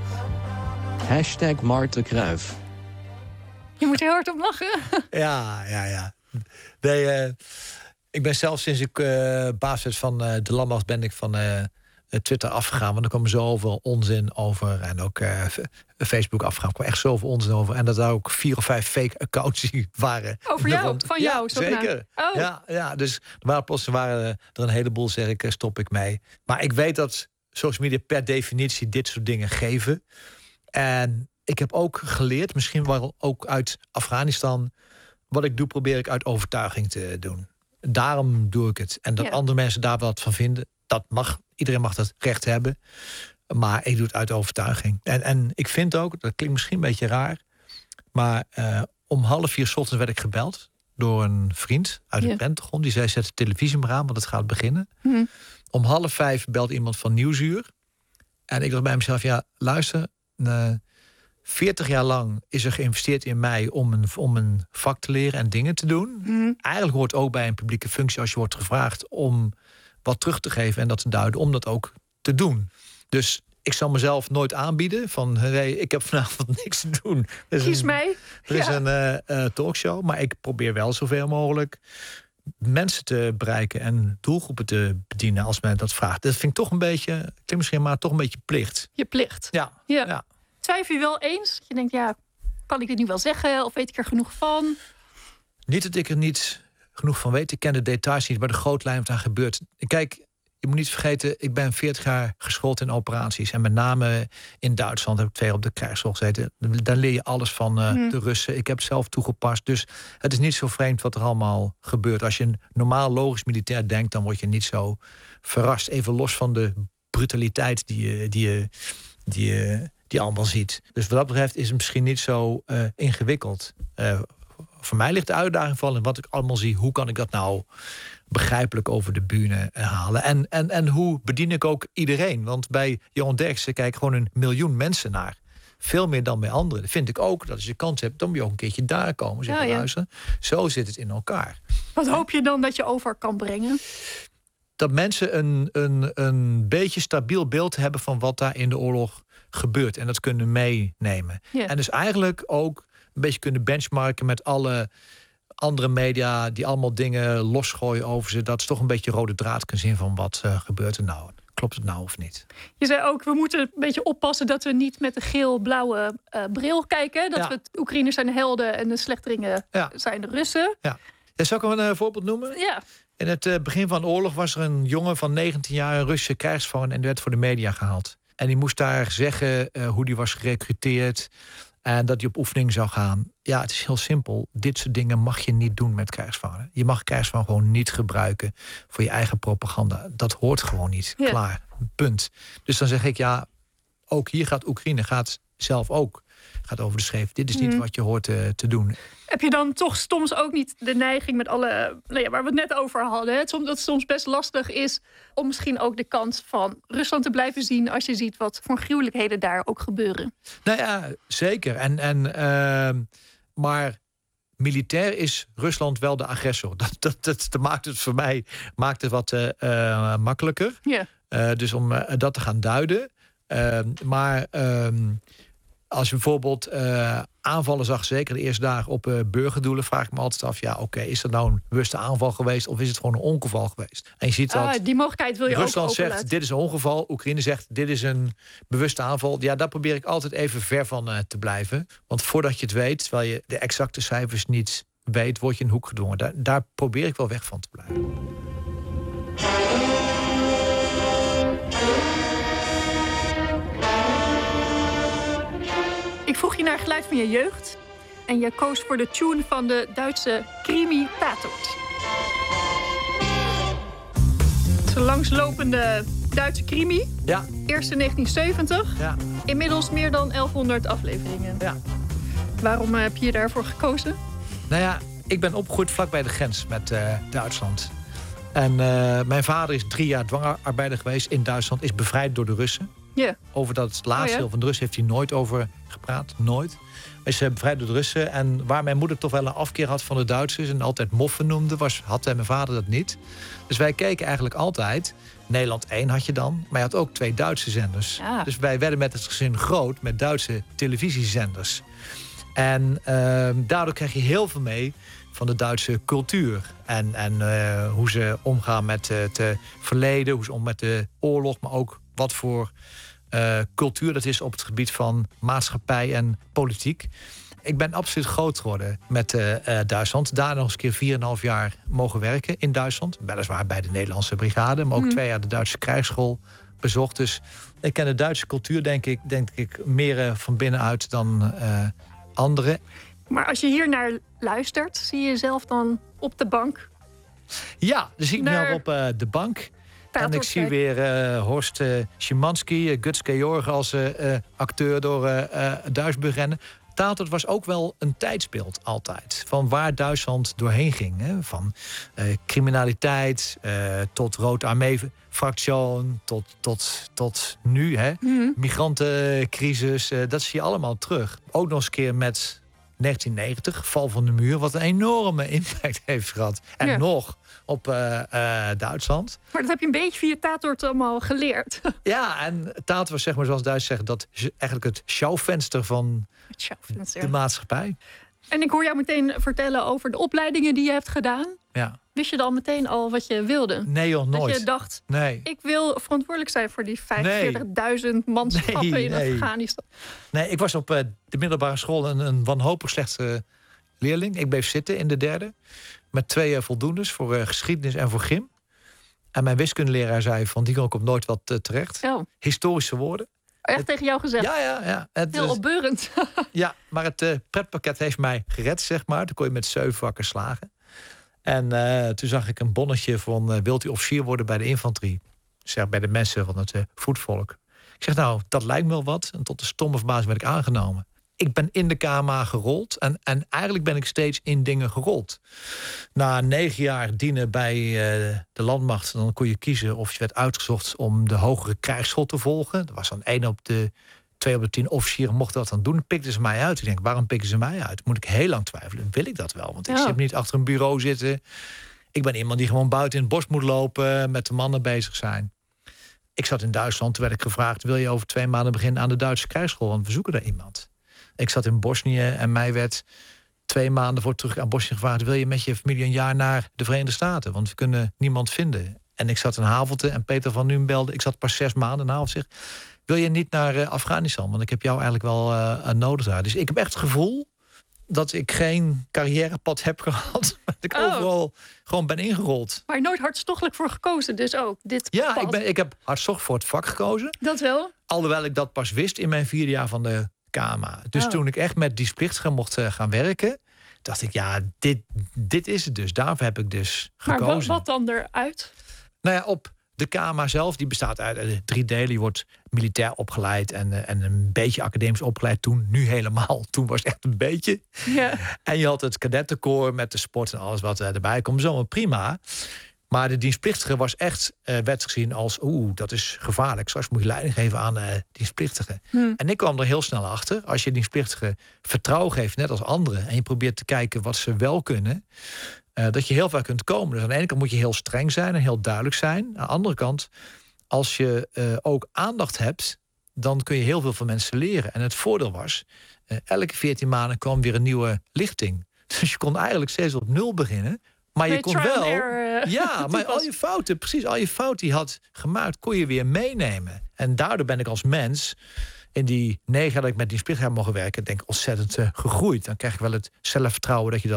Mart de Kruijf. Je moet heel hard op lachen. Ja. Nee, ik ben zelf sinds ik baas werd van de landmacht ben ik van Twitter afgegaan. Want er kwam zoveel onzin over. En ook Facebook afgegaan. Er kwam echt zoveel onzin over. En dat er ook 4 of 5 fake accounts waren. Over jou? Van jou? Zeker. Oh. Ja, dus er waren er een heleboel, zeg ik, stop ik mee. Maar ik weet dat social media per definitie dit soort dingen geven. En ik heb ook geleerd, misschien wel ook uit Afghanistan, wat ik doe, probeer ik uit overtuiging te doen. Daarom doe ik het. En dat andere mensen daar wat van vinden, dat mag. Iedereen mag dat recht hebben. Maar ik doe het uit overtuiging. En ik vind ook, dat klinkt misschien een beetje raar, maar om 3:30 ochtends werd ik gebeld door een vriend uit het Pentagon. Die zei: zet de televisie maar aan, want het gaat beginnen. Om 4:30 belt iemand van Nieuwsuur. En ik dacht bij mezelf: ja, luister, 40 jaar lang is er geïnvesteerd in mij om een vak te leren en dingen te doen. Eigenlijk hoort ook bij een publieke functie, als je wordt gevraagd om wat terug te geven en dat te duiden, om dat ook te doen. Dus ik zal mezelf nooit aanbieden van: hey, ik heb vanavond niks te doen. Kies mij. Er is een talkshow, maar ik probeer wel zoveel mogelijk mensen te bereiken en doelgroepen te bedienen als men dat vraagt. Dat vind ik toch een beetje, klinkt misschien maar toch een beetje plicht. Je plicht. Ja. Twijfel je wel eens? Dat je denkt, kan ik dit nu wel zeggen? Of weet ik er genoeg van? Niet dat ik er niet genoeg van weet. Ik ken de details niet, maar de grote lijn wat daar gebeurt. Kijk, je moet niet vergeten, ik ben 40 jaar geschoold in operaties. En met name in Duitsland heb ik 2 jaar op de krijgsschool gezeten. Daar leer je alles van de Russen. Ik heb het zelf toegepast. Dus het is niet zo vreemd wat er allemaal gebeurt. Als je een normaal logisch militair denkt, dan word je niet zo verrast. Even los van de brutaliteit die je allemaal ziet. Dus wat dat betreft is het misschien niet zo ingewikkeld. Voor mij ligt de uitdaging vooral in wat ik allemaal zie. Hoe kan ik dat nou begrijpelijk over de bühne halen? En hoe bedien ik ook iedereen? Want bij Johan Derksen kijken gewoon 1 miljoen mensen naar. Veel meer dan bij anderen. Dat vind ik ook, dat als je kans hebt, dan moet je ook een keertje daar komen. Zeg, luisteren. Zo zit het in elkaar. Wat hoop je dan dat je over kan brengen? Dat mensen een beetje stabiel beeld hebben van wat daar in de oorlog gebeurt. En dat kunnen meenemen. Ja. En dus eigenlijk ook een beetje kunnen benchmarken met alle andere media die allemaal dingen losgooien over ze. Dat is toch een beetje rode draad kunnen zien van wat gebeurt er nou. klopt het nou of niet? Je zei ook, we moeten een beetje oppassen dat we niet met de geel-blauwe bril kijken. Dat we Oekraïners zijn de helden en de slechteringen zijn de Russen. Ja. Zal ik een voorbeeld noemen? Ja. In het begin van de oorlog was er een jongen van 19 jaar, een Russische krijgsgevangen, en die werd voor de media gehaald. En die moest daar zeggen hoe die was gerecruiteerd en dat hij op oefening zou gaan. Ja, het is heel simpel. Dit soort dingen mag je niet doen met krijgsgevangenen. Je mag krijgsgevangenen gewoon niet gebruiken voor je eigen propaganda. Dat hoort gewoon niet. Ja. Klaar. Punt. Dus dan zeg ik, ook hier gaat Oekraïne zelf ook gaat over de scheef. Dit is niet wat je hoort te doen. Heb je dan toch soms ook niet de neiging met alle, waar we het net over hadden, dat het soms best lastig is om misschien ook de kant van Rusland te blijven zien als je ziet wat voor gruwelijkheden daar ook gebeuren? Nou ja, zeker. Maar militair is Rusland wel de agressor. Dat maakt het voor mij wat makkelijker. Yeah. Dus om dat te gaan duiden. Als je bijvoorbeeld aanvallen zag, zeker de eerste dagen op burgerdoelen, vraag ik me altijd af, is dat nou een bewuste aanval geweest of is het gewoon een ongeval geweest? En je ziet dat die mogelijkheid wil je Rusland ook zegt, dit is een ongeval. Oekraïne zegt, dit is een bewuste aanval. Ja, daar probeer ik altijd even ver van te blijven. Want voordat je het weet, terwijl je de exacte cijfers niet weet, word je in een hoek gedwongen. Daar probeer ik wel weg van te blijven. Ik vroeg je naar het geluid van je jeugd. En je koos voor de tune van de Duitse Krimi Tatort. Het is een langslopende Duitse krimi. Ja. Eerst in 1970. Ja. Inmiddels meer dan 1100 afleveringen. Ja. Waarom heb je daarvoor gekozen? Nou ja, ik ben opgegroeid vlakbij de grens met Duitsland. En mijn vader is 3 jaar dwangarbeider geweest in Duitsland. Is bevrijd door de Russen. Yeah. Over dat laatste deel van de Russen heeft hij nooit over gepraat. Nooit. Hij is bevrijd door de Russen. En waar mijn moeder toch wel een afkeer had van de Duitsers en altijd moffen noemde, had mijn vader dat niet. Dus wij keken eigenlijk altijd. Nederland 1 had je dan, maar je had ook 2 Duitse zenders. Ja. Dus wij werden met het gezin groot met Duitse televisiezenders. En daardoor krijg je heel veel mee van de Duitse cultuur. En hoe ze omgaan met het verleden, hoe ze omgaan met de oorlog, maar ook wat voor cultuur dat is op het gebied van maatschappij en politiek. Ik ben absoluut groot geworden met Duitsland. Daar nog eens een keer 4,5 jaar mogen werken in Duitsland. Weliswaar bij de Nederlandse brigade, maar ook 2 jaar de Duitse krijgsschool bezocht. Dus ik ken de Duitse cultuur, denk ik meer van binnenuit dan anderen. Maar als je hier naar luistert, zie je jezelf dan op de bank? Ja, dan zie ik mezelf op de bank. En ik zie weer Horst Szymanski, Guts Georg als acteur door Duisburg rennen. Tatort was ook wel een tijdsbeeld altijd. Van waar Duitsland doorheen ging. Hè? Van criminaliteit tot Rote Armee-fractie tot nu. Hè? Migrantencrisis, dat zie je allemaal terug. Ook nog eens een keer met 1990, val van de muur, wat een enorme impact heeft gehad. En nog op Duitsland. Maar dat heb je een beetje via Tatort allemaal geleerd. Ja, en Tatort was, zeg maar, zoals Duitsers zeggen, dat is eigenlijk het schouwvenster van de maatschappij. En ik hoor jou meteen vertellen over de opleidingen die je hebt gedaan. Ja. Wist je dan meteen al wat je wilde? Nee joh, nooit. Dat je dacht, ik wil verantwoordelijk zijn voor die 45.000 manschappen in Afghanistan. Nee, ik was op de middelbare school een wanhopig slechte leerling. Ik bleef zitten in de 3e. Met 2 voldoendes voor geschiedenis en voor gym. En mijn wiskundeleraar zei van, die komt nooit wat terecht. Oh. Historische woorden. Echt tegen jou gezegd? Ja. Heel opbeurend. Ja, maar het pretpakket heeft mij gered, zeg maar. Toen kon je met 7 vakken slagen. En toen zag ik een bonnetje van, wilt u officier worden bij de infanterie? Zeg, bij de mensen van het voetvolk. Ik zeg, nou, dat lijkt me wel wat. En tot de stomme verbazing werd ik aangenomen. Ik ben in de KMA gerold. En eigenlijk ben ik steeds in dingen gerold. Na 9 jaar dienen bij de landmacht, dan kon je kiezen of je werd uitgezocht om de hogere krijgsschool te volgen. Er was dan 1 op de 2 op de 10 officieren mochten dat dan doen. Dan pikten ze mij uit. Ik denk, waarom pikken ze mij uit? Moet ik heel lang twijfelen. Wil ik dat wel? Want ik zit niet achter een bureau zitten. Ik ben iemand die gewoon buiten in het bos moet lopen, met de mannen bezig zijn. Ik zat in Duitsland, toen werd ik gevraagd, wil je over 2 maanden beginnen aan de Duitse krijgsschool? Want we zoeken daar iemand. Ik zat in Bosnië en mij werd 2 maanden voor terug aan Bosnië gevraagd, wil je met je familie een jaar naar de Verenigde Staten? Want we kunnen niemand vinden. En ik zat in Havelte en Peter van Nuem belde. Ik zat pas 6 maanden in Havelte. Zeg, wil je niet naar Afghanistan? Want ik heb jou eigenlijk wel nodig daar. Dus ik heb echt het gevoel dat ik geen carrièrepad heb gehad. Dat ik overal gewoon ben ingerold. Maar nooit hartstochtelijk voor gekozen, dus ook dit Ja, pad. ik heb hartstochtelijk voor het vak gekozen. Dat wel? Alhoewel ik dat pas wist in mijn 4e jaar van de KMA. Dus toen ik echt met dienstplichtigen mocht gaan werken, dacht ik, ja, dit is het dus. Daarvoor heb ik dus gekozen. Maar wat dan eruit? Nou ja, op de KMA zelf, die bestaat uit 3 delen. Je wordt militair opgeleid en een beetje academisch opgeleid toen. Nu helemaal. Toen was het echt een beetje. Ja. En je had het kadettenkoor met de sport en alles wat erbij komt. Zomaar prima. Maar de dienstplichtige was echt, werd gezien als, dat is gevaarlijk. Straks moet je leiding geven aan dienstplichtigen. En ik kwam er heel snel achter. Als je dienstplichtigen vertrouwen geeft, net als anderen, en je probeert te kijken wat ze wel kunnen, dat je heel ver kunt komen. Dus aan de ene kant moet je heel streng zijn en heel duidelijk zijn. Aan de andere kant, als je ook aandacht hebt, dan kun je heel veel van mensen leren. En het voordeel was, elke 14 maanden kwam weer een nieuwe lichting. Dus je kon eigenlijk steeds op 0 beginnen. Maar je kon wel. Ja, maar al je fouten die je had gemaakt, kon je weer meenemen. En daardoor ben ik als mens in die 9 jaar dat ik met dienstplichtig heb mogen werken, denk ik ontzettend gegroeid. Dan krijg ik wel het zelfvertrouwen dat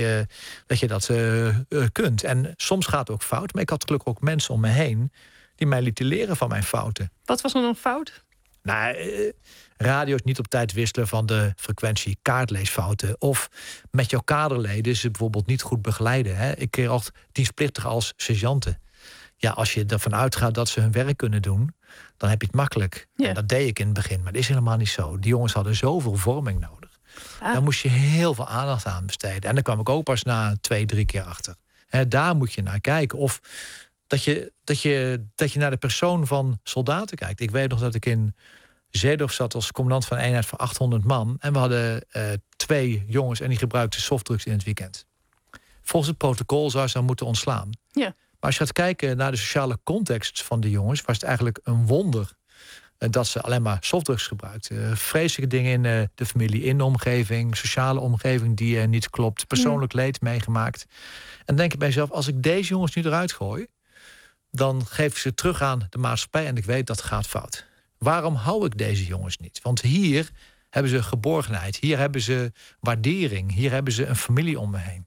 je dat kunt. En soms gaat het ook fout, maar ik had gelukkig ook mensen om me heen die mij lieten leren van mijn fouten. Wat was dan een fout? Nou, radio's niet op tijd wisselen van de frequentie, kaartleesfouten. Of met jouw kaderleden ze bijvoorbeeld niet goed begeleiden. Hè? Ik kreeg altijd dienstplichtig als sergeanten. Ja, als je ervan uitgaat dat ze hun werk kunnen doen, dan heb je het makkelijk. Ja. En dat deed ik in het begin, maar dat is helemaal niet zo. Die jongens hadden zoveel vorming nodig. Daar moest je heel veel aandacht aan besteden. En daar kwam ik ook pas na 2-3 keer achter. Daar moet je naar kijken. Of dat je naar de persoon van soldaten kijkt. Ik weet nog dat ik in Zeedorf zat als commandant van een eenheid van 800 man. En we hadden 2 jongens en die gebruikten softdrugs in het weekend. Volgens het protocol zou ze dan moeten ontslaan. Ja. Maar als je gaat kijken naar de sociale context van die jongens, was het eigenlijk een wonder dat ze alleen maar softdrugs gebruikten. Vreselijke dingen in de familie, in de omgeving, sociale omgeving die niet klopt, persoonlijk leed meegemaakt. En dan denk je bij jezelf, als ik deze jongens nu eruit gooi, dan geef ik ze terug aan de maatschappij en ik weet dat gaat fout. Waarom hou ik deze jongens niet? Want hier hebben ze geborgenheid, hier hebben ze waardering, hier hebben ze een familie om me heen.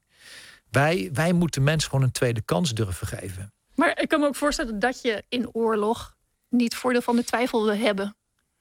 Wij moeten mensen gewoon een tweede kans durven geven. Maar ik kan me ook voorstellen dat je in oorlog niet voordeel van de twijfel wil hebben.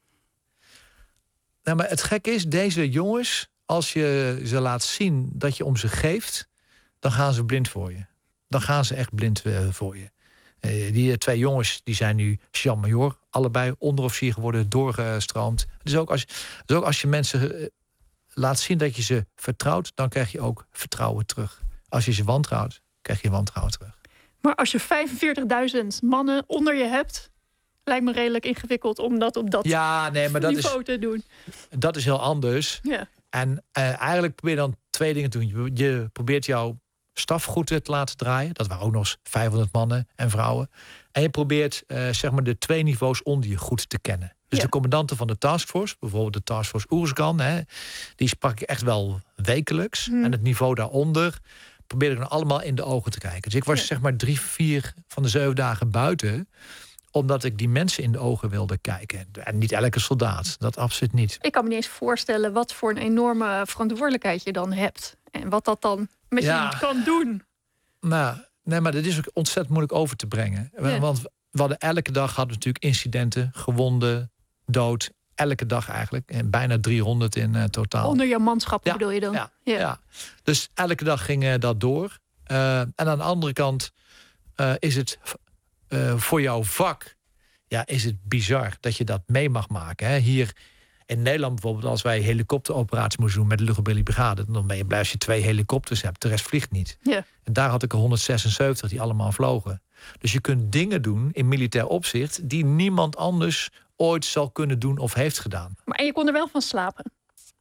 Nou, maar het gekke is, deze jongens, als je ze laat zien dat je om ze geeft, dan gaan ze blind voor je. Dan gaan ze echt blind voor je. Die 2 jongens die zijn nu sergeant-majoor, allebei onderofficier geworden, doorgestroomd. Dus ook als je mensen laat zien dat je ze vertrouwt, dan krijg je ook vertrouwen terug. Als je ze wantrouwt, krijg je wantrouwen terug. Maar als je 45.000 mannen onder je hebt, lijkt me redelijk ingewikkeld om dat op dat niveau te doen. Dat is heel anders. Ja. En eigenlijk probeer je dan 2 dingen te doen. Je probeert jouw staf goed te laten draaien. Dat waren ook nog eens 500 mannen en vrouwen. En je probeert zeg maar de 2 niveaus onder je goed te kennen. Dus de commandanten van de taskforce, bijvoorbeeld de taskforce Oerskan, die sprak ik echt wel wekelijks. En het niveau daaronder probeerde ik dan allemaal in de ogen te kijken. Dus ik was zeg maar 3-4 van de 7 dagen buiten, omdat ik die mensen in de ogen wilde kijken. En niet elke soldaat, dat absoluut niet. Ik kan me niet eens voorstellen wat voor een enorme verantwoordelijkheid je dan hebt. En wat dat dan met je kan doen. Nou, nee, maar dat is ook ontzettend moeilijk over te brengen. Ja. Want we hadden elke dag natuurlijk incidenten, gewonden, dood. Elke dag eigenlijk. En bijna 300 in totaal. Onder je manschap bedoel je dan? Ja. Dus elke dag ging dat door. En aan de andere kant is het voor jouw vak, is het bizar dat je dat mee mag maken. Hè? Hier in Nederland bijvoorbeeld, als wij helikopteroperaties moesten doen met de luchtmobiele brigade, dan ben je blij als je 2 helikopters hebt. De rest vliegt niet. Ja. En daar had ik er 176 die allemaal vlogen. Dus je kunt dingen doen in militair opzicht die niemand anders ooit zal kunnen doen of heeft gedaan. Maar je kon er wel van slapen?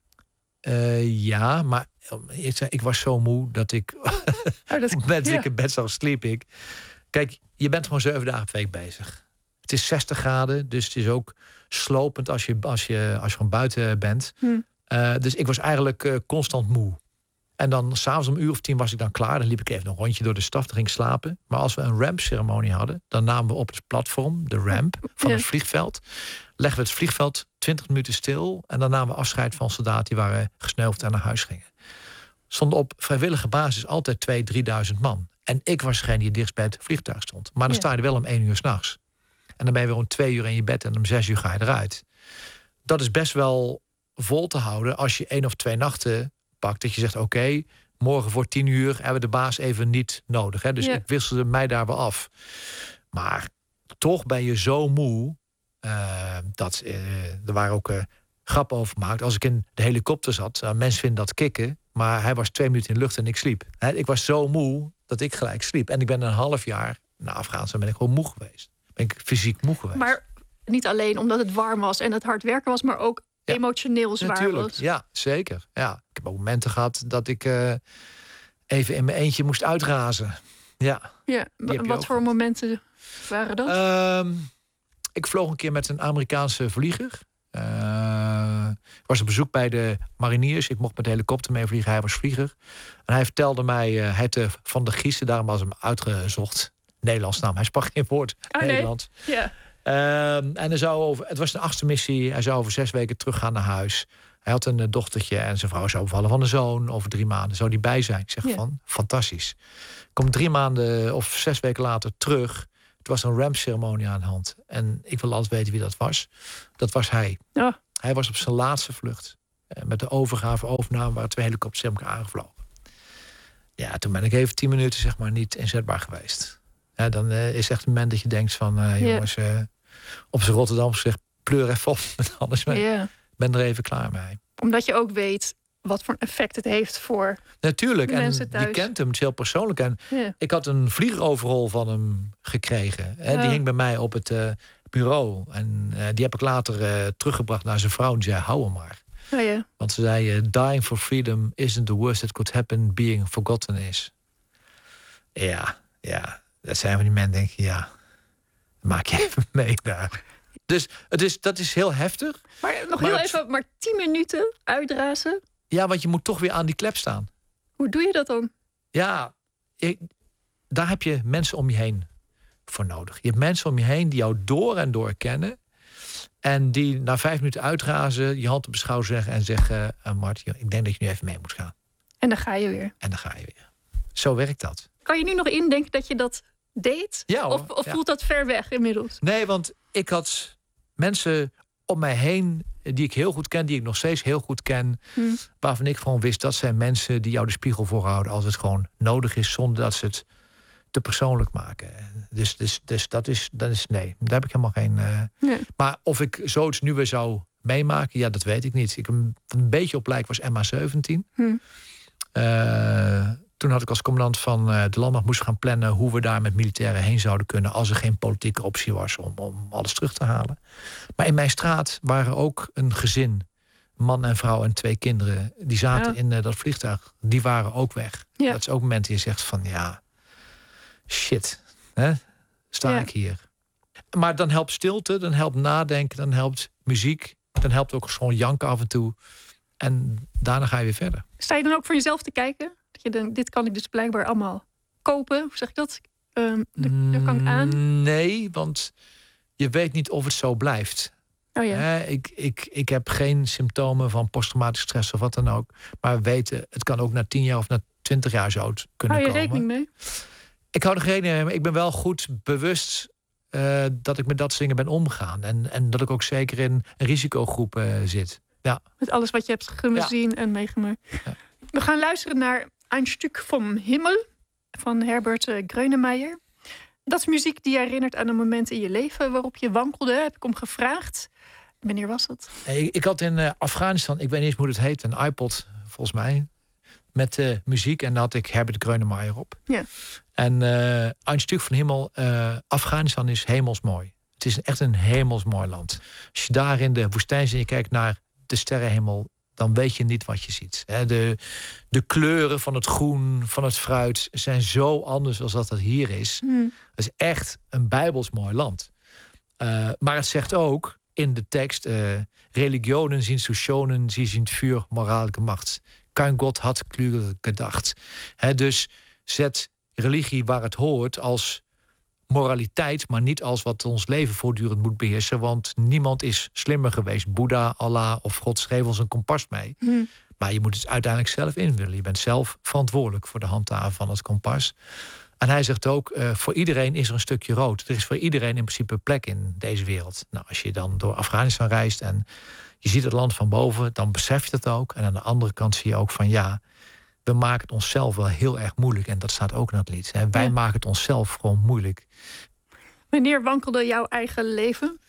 Ja, maar ik was zo moe dat ik met ik in bed zag, sliep ik. Kijk, je bent gewoon 7 dagen per week bezig. Het is 60 graden, dus het is ook slopend als je gewoon buiten bent. Dus ik was eigenlijk constant moe. En dan s'avonds om 10:00 was ik dan klaar. Dan liep ik even een rondje door de stad, dan ging ik slapen. Maar als we een ramp-ceremonie hadden, dan namen we op het platform, de ramp van het vliegveld. Legden we het vliegveld 20 minuten stil. En dan namen we afscheid van soldaten die waren gesneuveld en naar huis gingen. Stonden op vrijwillige basis altijd 2.000-3.000 man. En ik was degene die het dichtst bij het vliegtuig stond. Maar dan sta je er wel om 1:00 s'nachts. En dan ben je weer om 2 uur in je bed en om 6 uur ga je eruit. Dat is best wel vol te houden als je 1 of 2 nachten pakt. Dat je zegt, oké, morgen voor 10 uur hebben we de baas even niet nodig. Hè? Dus ik wisselde mij daar wel af. Maar toch ben je zo moe. Er waren ook grappen over gemaakt. Als ik in de helikopter zat, mensen vinden dat kicken. Maar hij was 2 minuten in de lucht en ik sliep. Ik was zo moe dat ik gelijk sliep. En ik ben een half jaar na Afghanistan ben ik gewoon moe geweest. Ben ik fysiek moe geweest. Maar niet alleen omdat het warm was en het hard werken was, maar ook emotioneel zwaar was. Ja, zeker. Ja. Ik heb ook momenten gehad dat ik even in mijn eentje moest uitrazen. Ja. Wat voor momenten waren dat? Ik vloog een keer met een Amerikaanse vlieger. Ik was op bezoek bij de mariniers. Ik mocht met de helikopter mee vliegen. Hij was vlieger. En hij vertelde mij, hij heette Van der Giezen, daarom was hem uitgezocht. Nederlands naam. Hij sprak geen woord Nederlands. Nee. Ja. En het was een 8e missie. Hij zou over 6 weken teruggaan naar huis. Hij had een dochtertje en zijn vrouw zou bevallen van een zoon. Over 3 maanden zou die bij zijn. Ik zeg fantastisch. Ik kom 3 maanden of 6 weken later terug. Het was een ramp-ceremonie aan de hand. En ik wil altijd weten wie dat was. Dat was hij. Ja. Hij was op zijn laatste vlucht. Met de overname waren 2 helikopters hebben elkaar aangevlogen. Ja, toen ben ik even 10 minuten zeg maar niet inzetbaar geweest. Ja, dan is echt een moment dat je denkt van... jongens, op zijn Rotterdam gezegd... pleur even op met alles. Ik ben er even klaar mee. Omdat je ook weet wat voor effect het heeft voor natuurlijk, mensen thuis. Je kent hem, het is heel persoonlijk. En ik had een vliegeroverrol van hem gekregen. Die hing bij mij op het bureau. En die heb ik later teruggebracht naar zijn vrouw. En die zei, hou hem maar. Want ze zei, dying for freedom isn't the worst that could happen. Being forgotten is. Ja. Dat zijn van die mensen, denk je, maak je even mee daar. Dus dat is heel heftig. Maar nog heel even, maar 10 minuten uitrazen? Ja, want je moet toch weer aan die klep staan. Hoe doe je dat dan? Ja, daar heb je mensen om je heen voor nodig. Je hebt mensen om je heen die jou door en door kennen. En die na 5 minuten uitrazen, je hand op de schouder zeggen en zeggen... Mart, ik denk dat je nu even mee moet gaan. En dan ga je weer. Zo werkt dat. Kan je nu nog indenken dat je dat deed? Ja, hoor. Of voelt dat ver weg inmiddels? Nee, want ik had mensen om mij heen die ik heel goed ken, die ik nog steeds heel goed ken, waarvan ik gewoon wist dat zijn mensen die jou de spiegel voorhouden als het gewoon nodig is, zonder dat ze het te persoonlijk maken. Dus dat is nee, daar heb ik helemaal geen. Nee. Maar of ik zoiets nu weer zou meemaken, ja, dat weet ik niet. Ik een beetje op lijk was MH17. Toen had ik als commandant van de landmacht moest gaan plannen hoe we daar met militairen heen zouden kunnen als er geen politieke optie was om alles terug te halen. Maar in mijn straat waren ook een gezin, man en vrouw en 2 kinderen, die zaten in dat vliegtuig. Die waren ook weg. Ja. Dat is ook een moment die je zegt van shit, hè? Sta ik hier. Maar dan helpt stilte, dan helpt nadenken, dan helpt muziek, dan helpt ook gewoon janken af en toe. En daarna ga je weer verder. Sta je dan ook voor jezelf te kijken? Dat je denkt, dit kan ik dus blijkbaar allemaal kopen. Hoe zeg ik dat? Daar kan ik aan. Nee, want je weet niet of het zo blijft. Oh ja. Ik heb geen symptomen van posttraumatische stress of wat dan ook. Maar we weten, het kan ook na 10 jaar of na 20 jaar zo kunnen komen. Hou je rekening mee? Ik hou er rekening mee. Ik ben wel goed bewust dat ik met dat soort dingen ben omgegaan. En dat ik ook zeker in een risicogroep zit. Ja. Met alles wat je hebt gezien en meegemaakt. Ja. We gaan luisteren naar Ein Stück vom Himmel van Herbert Grönemeyer. Dat is muziek die herinnert aan een moment in je leven waarop je wankelde. Heb ik om gevraagd. Wanneer was dat? Ik had in Afghanistan, ik weet niet eens hoe het heet, een iPod volgens mij. Met muziek en daar had ik Herbert Grönemeyer op. Ja. En Ein Stück vom Himmel, Afghanistan is hemelsmooi. Het is echt een hemelsmooi land. Als je daar in de woestijn zit en je kijkt naar de sterrenhemel, dan weet je niet wat je ziet. De kleuren van het groen, van het fruit zijn zo anders als dat hier is. Het is echt een bijbels mooi land. Maar het zegt ook in de tekst, religionen zijn zu schonen, sie sind für moralische macht. kein Gott had klüger gedacht. Dus zet religie waar het hoort als moraliteit, maar niet als wat ons leven voortdurend moet beheersen. Want niemand is slimmer geweest. Boeddha, Allah of God schreef ons een kompas mee. Maar je moet het uiteindelijk zelf invullen. Je bent zelf verantwoordelijk voor de handhaven van het kompas. En hij zegt ook, voor iedereen is er een stukje rood. Er is voor iedereen in principe plek in deze wereld. Nou, als je dan door Afghanistan reist en je ziet het land van boven, dan besef je dat ook. En aan de andere kant zie je ook van ja, we maken het onszelf wel heel erg moeilijk. En dat staat ook in het lied. Wij maken het onszelf gewoon moeilijk. Wanneer wankelde jouw eigen leven?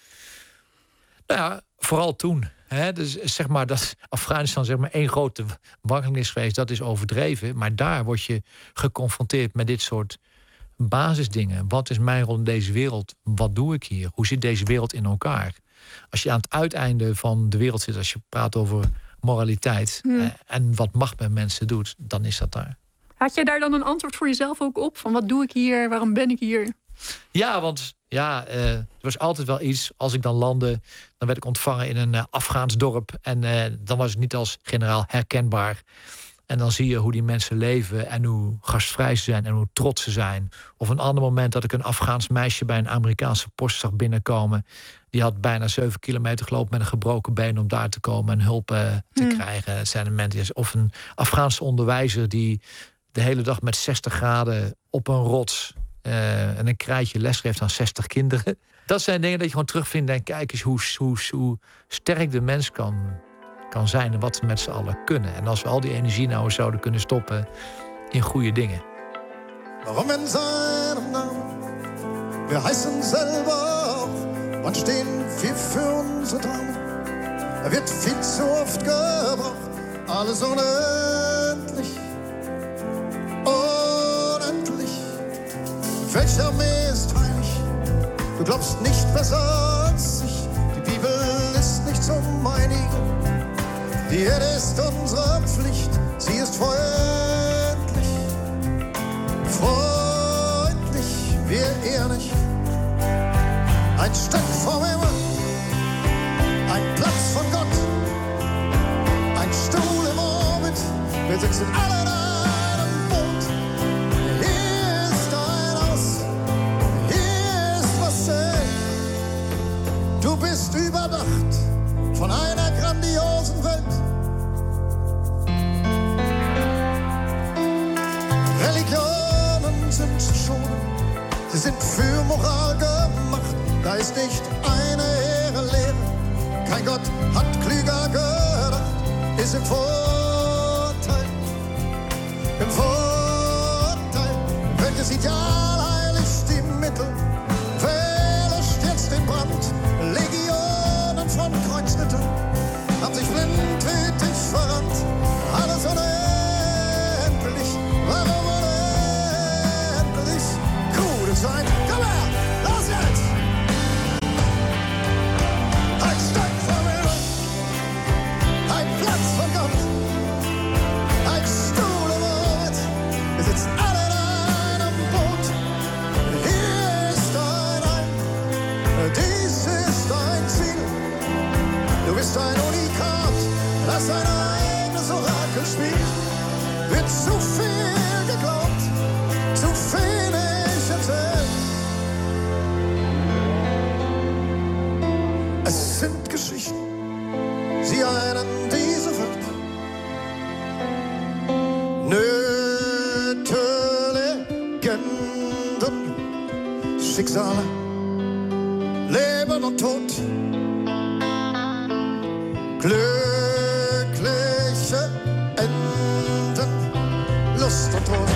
Nou ja, vooral toen. Dus zeg maar dat Afghanistan zeg maar één grote wankeling is geweest, dat is overdreven. Maar daar word je geconfronteerd met dit soort basisdingen. Wat is mijn rol in deze wereld? Wat doe ik hier? Hoe zit deze wereld in elkaar? Als je aan het uiteinde van de wereld zit, als je praat over moraliteit en wat macht met mensen doet, dan is dat daar. Had jij daar dan een antwoord voor jezelf ook op? Van wat doe ik hier? Waarom ben ik hier? Ja, want er was altijd wel iets. Als ik dan landde, dan werd ik ontvangen in een Afghaans dorp. En dan was ik niet als generaal herkenbaar. En dan zie je hoe die mensen leven en hoe gastvrij ze zijn en hoe trots ze zijn. Of een ander moment dat ik een Afghaans meisje bij een Amerikaanse post zag binnenkomen. Die had bijna 7 kilometer gelopen met een gebroken been om daar te komen en hulp te krijgen. Het zijn mensen. Of een Afghaanse onderwijzer die de hele dag met 60 graden op een rots en een krijtje les geeft aan 60 kinderen. Dat zijn dingen dat je gewoon terugvindt en kijk eens hoe sterk de mens kan zijn en wat we met z'n allen kunnen. En als we al die energie nou zouden kunnen stoppen in goede dingen. Warum in seinem Namen? Wir heißen selber auch. Wann stehen wir für unsere Traum? Wird viel zu oft gebraucht. Alles unendlich. Unendlich. Welche Armee ist heilig? Du glaubst nicht besser als ich. Die Bibel ist nicht so meinige. Die Erde ist unsere Pflicht. Sie ist freundlich. Freundlich, wir ehrlich. Ein Stück vom Himmel. Ein Platz von Gott. Ein Stuhl im Orbit. Wir sitzen alle in einem Boot. Hier ist ein Haus. Hier ist was zählt. Du bist überdacht von einer grandiosen Welt. Religionen sind schon, sie sind für Moral gemacht. Da ist nicht eine hehre Lehre, kein Gott hat klüger gedacht. Ist im Vorteil, im Vorteil. Welches Ideal heiligt die Mittel? Wer löscht jetzt den Brand? Legionen von Kreuzrittern haben sich blindwütig verrannt. Alles unendlich, warum unendlich? Gute Zeit, komm her, los jetzt! Ein Stück vom Himmel, ein Platz von Gott, ein Stuhl im Orbit. Wir sitzen alle in einem Boot. Hier ist ein Heim, dies ist ein Ziel. Du bist ein Unikat, das ein eigenes Orakel spielt. Wird zu viel geglaubt, zu wenig erzählt. Es sind Geschichten, sie einen diese Welt. Nöte, Legenden, Schicksale, Leben und Tod. Glückliche Enden, Lust und Tod.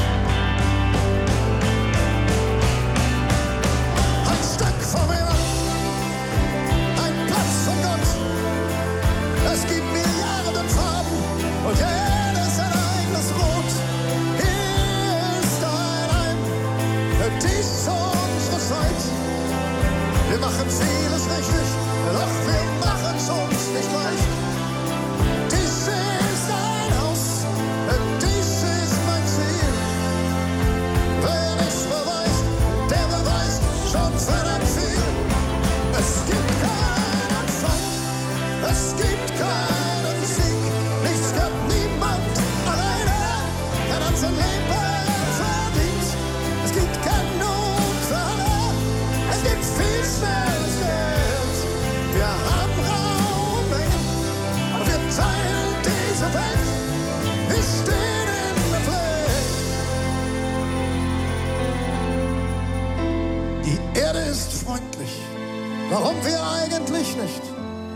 Ein Stück vom Himmel, ein Platz von Gott. Es gibt Milliarden Farben und jedes ein eigenes Rot. Hier ist ein Heim, dies ist unsere Zeit. Wir machen vieles richtig, doch wir machen's uns nicht leicht. Dies ist ein Haus, dies ist mein Ziel. Wer nicht beweist, der beweist schon verdammt viel. Es gibt keinen Feind, es gibt keinen Sieg. Nichts gab niemand Erde ist freundlich. Warum wir eigentlich nicht?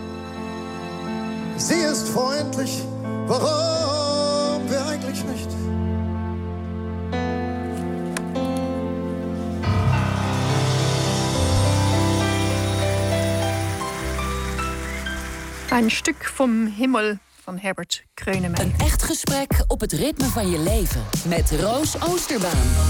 Sie ist freundlich. Warum wir eigentlich nicht? Een stuk vom Himmel van Herbert Kreunemeyer. Een echt gesprek op het ritme van je leven. Met Roos Oosterbaan.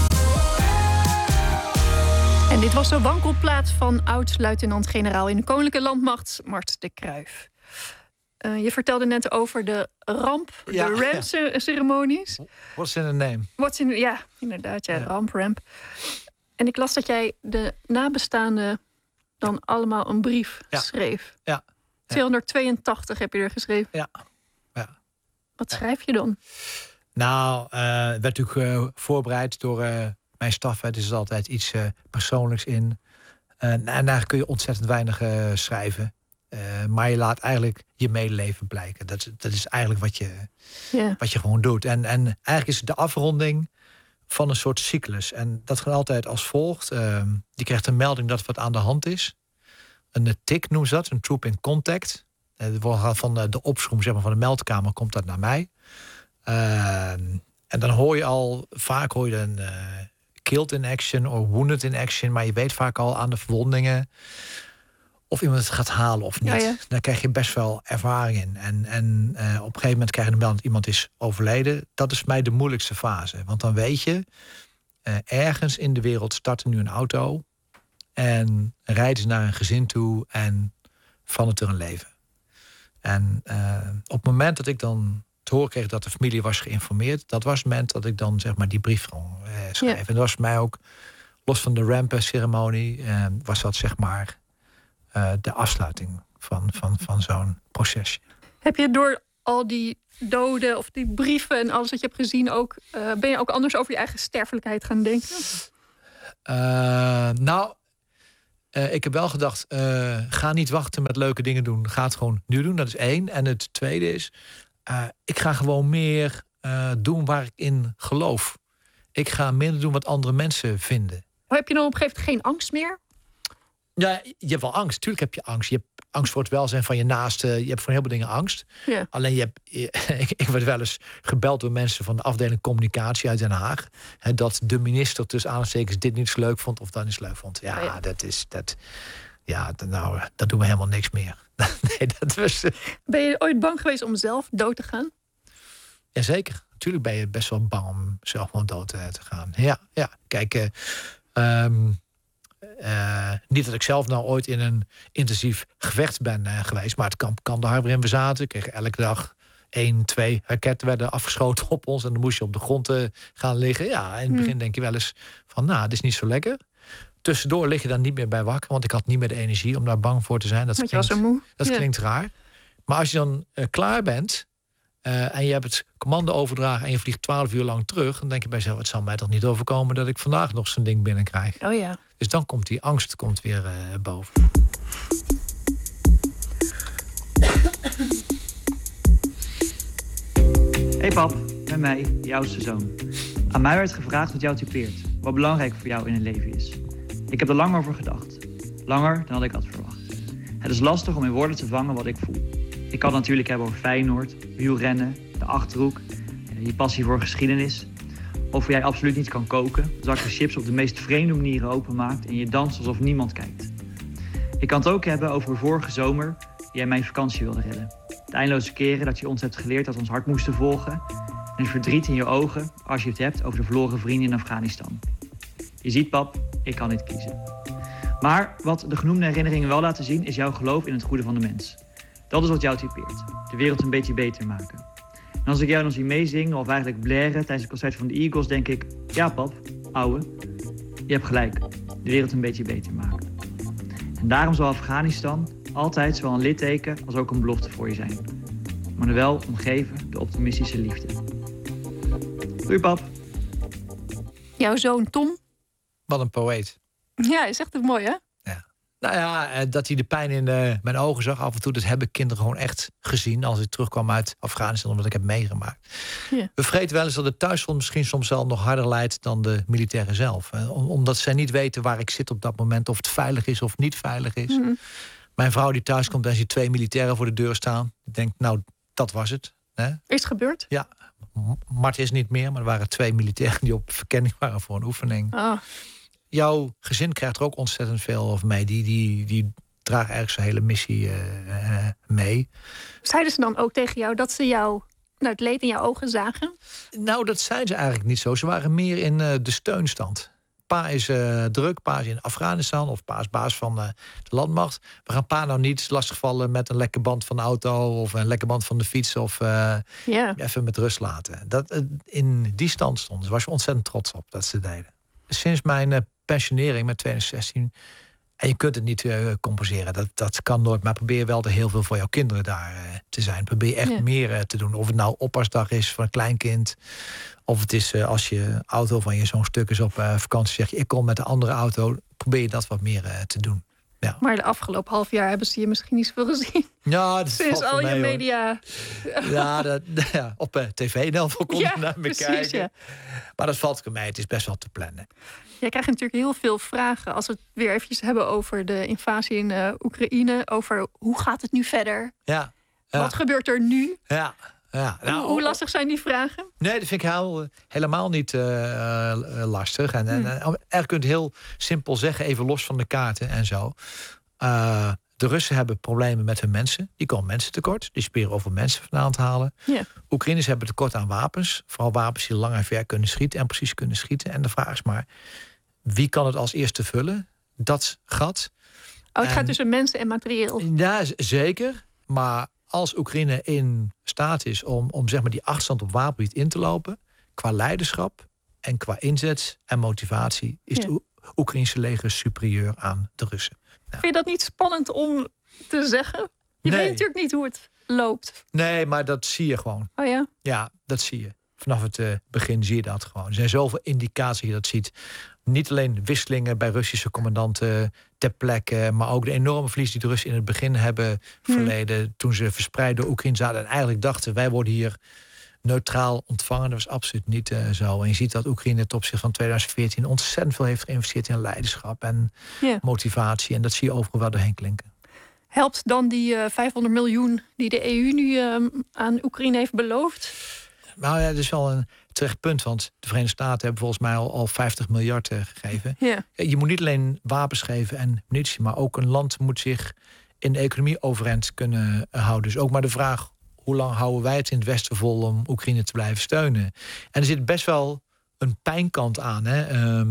En dit was de wankelplaat van oud-luitenant-generaal in de Koninklijke Landmacht, Mart de Kruijf. Je vertelde net over de ramp, de ramp-ceremonies. What's in a name? Ja, inderdaad, ramp. En ik las dat jij de nabestaanden dan allemaal een brief schreef. Ja. 282 heb je er geschreven. Ja. Wat schrijf je dan? Nou, het werd natuurlijk voorbereid door mijn staf. Het is altijd iets persoonlijks in. En daar kun je ontzettend weinig schrijven. Maar je laat eigenlijk je medeleven blijken. Dat is eigenlijk wat je gewoon doet. En eigenlijk is het de afronding van een soort cyclus. En dat gaat altijd als volgt. Je krijgt een melding dat wat aan de hand is. Een TIC noemen ze dat, een troop in contact. Van de opschroom, zeg maar, van de meldkamer komt dat naar mij. En dan hoor je vaak een killed in action of wounded in action. Maar je weet vaak al aan de verwondingen of iemand het gaat halen of niet. Ja. Daar krijg je best wel ervaring in. En op een gegeven moment krijg je de melding dat iemand is overleden. Dat is voor mij de moeilijkste fase. Want dan weet je, ergens in de wereld start er nu een auto en rijden ze naar een gezin toe en verandert er een leven. En op het moment dat ik dan te horen kreeg dat de familie was geïnformeerd, dat was het moment dat ik dan zeg maar die brief schreef. En dat was voor mij ook, los van de rampenceremonie, was dat zeg maar de afsluiting van zo'n procesje. Heb je door al die doden of die brieven en alles wat je hebt gezien ook, ben je ook anders over je eigen sterfelijkheid gaan denken? Ik heb wel gedacht, ga niet wachten met leuke dingen doen. Ga het gewoon nu doen, dat is 1. En het tweede is, ik ga gewoon meer doen waar ik in geloof. Ik ga minder doen wat andere mensen vinden. Maar heb je dan op een gegeven moment geen angst meer? Ja, je hebt wel angst. Tuurlijk heb je angst. Je hebt angst voor het welzijn van je naasten. Je hebt voor heel veel dingen angst. Ja. Alleen ik werd wel eens gebeld door mensen van de afdeling communicatie uit Den Haag. Dat de minister tussen aanstekens dit niet zo leuk vond of dat niet zo leuk vond. Dat doen we helemaal niks meer. Nee, dat was. Ben je ooit bang geweest om zelf dood te gaan? Jazeker. Natuurlijk ben je best wel bang om zelf gewoon dood te gaan. Ja. Kijk, niet dat ik zelf nou ooit in een intensief gevecht ben geweest, maar het kamp Kandahar waarin we zaten, kregen elke dag 1, 2 raketten werden afgeschoten op ons en dan moest je op de grond gaan liggen. Ja, in het begin denk je wel eens van, dit is niet zo lekker. Tussendoor lig je dan niet meer bij wakker, want ik had niet meer de energie om daar bang voor te zijn. Dat klinkt raar. Maar als je dan klaar bent en je hebt het commando overdragen en je vliegt 12 uur lang terug, dan denk je bij jezelf, het zal mij toch niet overkomen dat ik vandaag nog zo'n ding binnenkrijg. Oh ja. Dus dan komt die angst weer boven. Hey pap, met mij, je oudste zoon. Aan mij werd gevraagd wat jou typeert. Wat belangrijk voor jou in het leven is. Ik heb er lang over gedacht. Langer dan ik had verwacht. Het is lastig om in woorden te vangen wat ik voel. Ik kan het natuurlijk hebben over Feyenoord, wielrennen, de Achterhoek, je passie voor geschiedenis. Of jij absoluut niet kan koken, zakken chips op de meest vreemde manieren openmaakt en je danst alsof niemand kijkt. Ik kan het ook hebben over vorige zomer, die jij mijn vakantie wilde redden. De eindeloze keren dat je ons hebt geleerd dat we ons hart moesten volgen. En het verdriet in je ogen als je het hebt over de verloren vrienden in Afghanistan. Je ziet pap, ik kan niet kiezen. Maar wat de genoemde herinneringen wel laten zien is jouw geloof in het goede van de mens. Dat is wat jou typeert. De wereld een beetje beter maken. En als ik jou dan zie meezingen of eigenlijk blaren tijdens het concert van de Eagles, denk ik, ja pap, ouwe, je hebt gelijk. De wereld een beetje beter maken. En daarom zal Afghanistan altijd zowel een litteken als ook een belofte voor je zijn. Maar dan wel omgeven de optimistische liefde. Doei pap. Jouw zoon Tom. Wat een poëet. Ja, is echt mooi hè? Ja. Nou ja, dat hij de pijn in mijn ogen zag af en toe. Dat hebben kinderen gewoon echt gezien als ik terugkwam uit Afghanistan, omdat ik heb meegemaakt. Ja. We vergeten wel eens dat de thuisfront misschien soms wel nog harder lijdt dan de militairen zelf. Omdat zij niet weten waar ik zit op dat moment, of het veilig is of niet veilig is. Mm-hmm. Mijn vrouw die thuis komt en ziet 2 militairen voor de deur staan. Ik denk, nou, dat was het. Hè? Is het gebeurd? Ja, Mart is niet meer, maar er waren 2 militairen die op verkenning waren voor een oefening. Oh. Jouw gezin krijgt er ook ontzettend veel over mee. Die dragen eigenlijk zijn hele missie mee. Zeiden ze dan ook tegen jou dat ze jou het leed in jouw ogen zagen? Nou, dat zijn ze eigenlijk niet zo. Ze waren meer in de steunstand. Pa is druk, pa is in Afghanistan of pa is baas van de landmacht. We gaan pa nou niet lastigvallen met een lekke band van de auto of een lekke band van de fiets of even met rust laten. In die stand stonden ze. Was je ontzettend trots op dat ze deden. Sinds mijn pensionering met 2016. En je kunt het niet compenseren. Dat kan nooit. Maar probeer wel er heel veel voor jouw kinderen daar te zijn. Probeer echt meer te doen. Of het nou oppasdag is voor een kleinkind. Of het is als je auto van je zo'n stuk is op vakantie. Zeg je, ik kom met de andere auto. Probeer je dat wat meer te doen. Ja. Maar de afgelopen half jaar hebben ze je misschien niet zoveel gezien. Ja, dat sinds al je media. Ja, op tv in elk geval kon je naar me kijken. Ja. Maar dat valt voor mij. Het is best wel te plannen. Jij krijgt natuurlijk heel veel vragen als we het weer eventjes hebben over de invasie in Oekraïne. Over hoe gaat het nu verder? Ja. Wat gebeurt er nu? Ja. Nou, hoe lastig zijn die vragen? Nee, dat vind ik helemaal niet lastig. En er kunt heel simpel zeggen, even los van de kaarten en zo. De Russen hebben problemen met hun mensen. Die komen mensen tekort. Die proberen over mensen vandaan te halen. Ja. Oekraïners hebben tekort aan wapens. Vooral wapens die lang en ver kunnen schieten en precies kunnen schieten. En de vraag is maar, wie kan het als eerste vullen? Dat gat. Het gaat tussen mensen en materieel. Ja, zeker. Maar als Oekraïne in staat is om zeg maar die achterstand op wapengebied in te lopen, qua leiderschap en qua inzet en motivatie, is het Oekraïnse leger superieur aan de Russen. Nou. Vind je dat niet spannend om te zeggen? Je weet natuurlijk niet hoe het loopt. Nee, maar dat zie je gewoon. Oh ja? Ja, dat zie je. Vanaf het begin zie je dat gewoon. Er zijn zoveel indicaties dat je dat ziet. Niet alleen wisselingen bij Russische commandanten ter plekke, maar ook de enorme verlies die de Russen in het begin hebben verleden, toen ze verspreid door Oekraïne zaten en eigenlijk dachten, wij worden hier neutraal ontvangen. Dat was absoluut niet zo. En je ziet dat Oekraïne ten opzichte van 2014 ontzettend veel heeft geïnvesteerd in leiderschap en motivatie. En dat zie je overal wel doorheen klinken. Helpt dan die 500 miljoen die de EU nu aan Oekraïne heeft beloofd? Nou ja, dat is wel een terecht punt. Want de Verenigde Staten hebben volgens mij al 50 miljard gegeven. Ja. Je moet niet alleen wapens geven en munitie, maar ook een land moet zich in de economie overeind kunnen houden. Dus ook maar de vraag, hoe lang houden wij het in het Westen vol om Oekraïne te blijven steunen? En er zit best wel een pijnkant aan. Hè?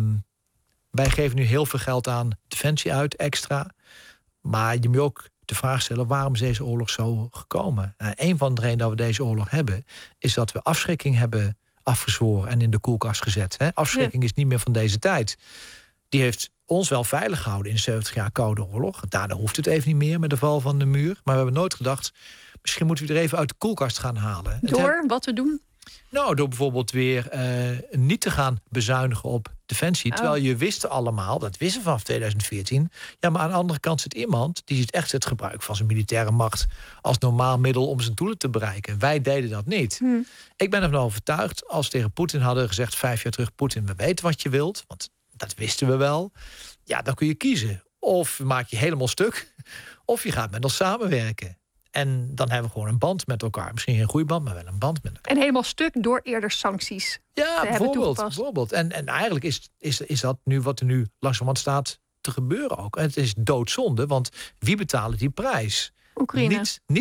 Wij geven nu heel veel geld aan defensie uit, extra. Maar je moet ook de vraag stellen, waarom is deze oorlog zo gekomen? Een van de redenen dat we deze oorlog hebben, is dat we afschrikking hebben afgezworen en in de koelkast gezet. Hè? Afschrikking is niet meer van deze tijd. Die heeft ons wel veilig gehouden in 70 jaar Koude Oorlog. Daarna hoeft het even niet meer met de val van de muur. Maar we hebben nooit gedacht, misschien moeten we er even uit de koelkast gaan halen. Door wat te doen? Nou, door bijvoorbeeld weer niet te gaan bezuinigen op defensie. Terwijl je wist allemaal, dat wisten we vanaf 2014. Ja, maar aan de andere kant zit iemand die ziet echt het gebruik van zijn militaire macht als normaal middel om zijn doelen te bereiken. Wij deden dat niet. Ik ben ervan overtuigd, als we tegen Poetin hadden gezegd 5 jaar terug, Poetin, we weten wat je wilt, want dat wisten we wel. Ja, dan kun je kiezen. Of maak je helemaal stuk, of je gaat met ons samenwerken. En dan hebben we gewoon een band met elkaar. Misschien geen goede band, maar wel een band met elkaar. En helemaal stuk door eerder sancties. Ja, bijvoorbeeld. En eigenlijk is dat nu wat er nu langzamerhand staat te gebeuren ook. En het is doodzonde, want wie betaalt die prijs? Oekraïne.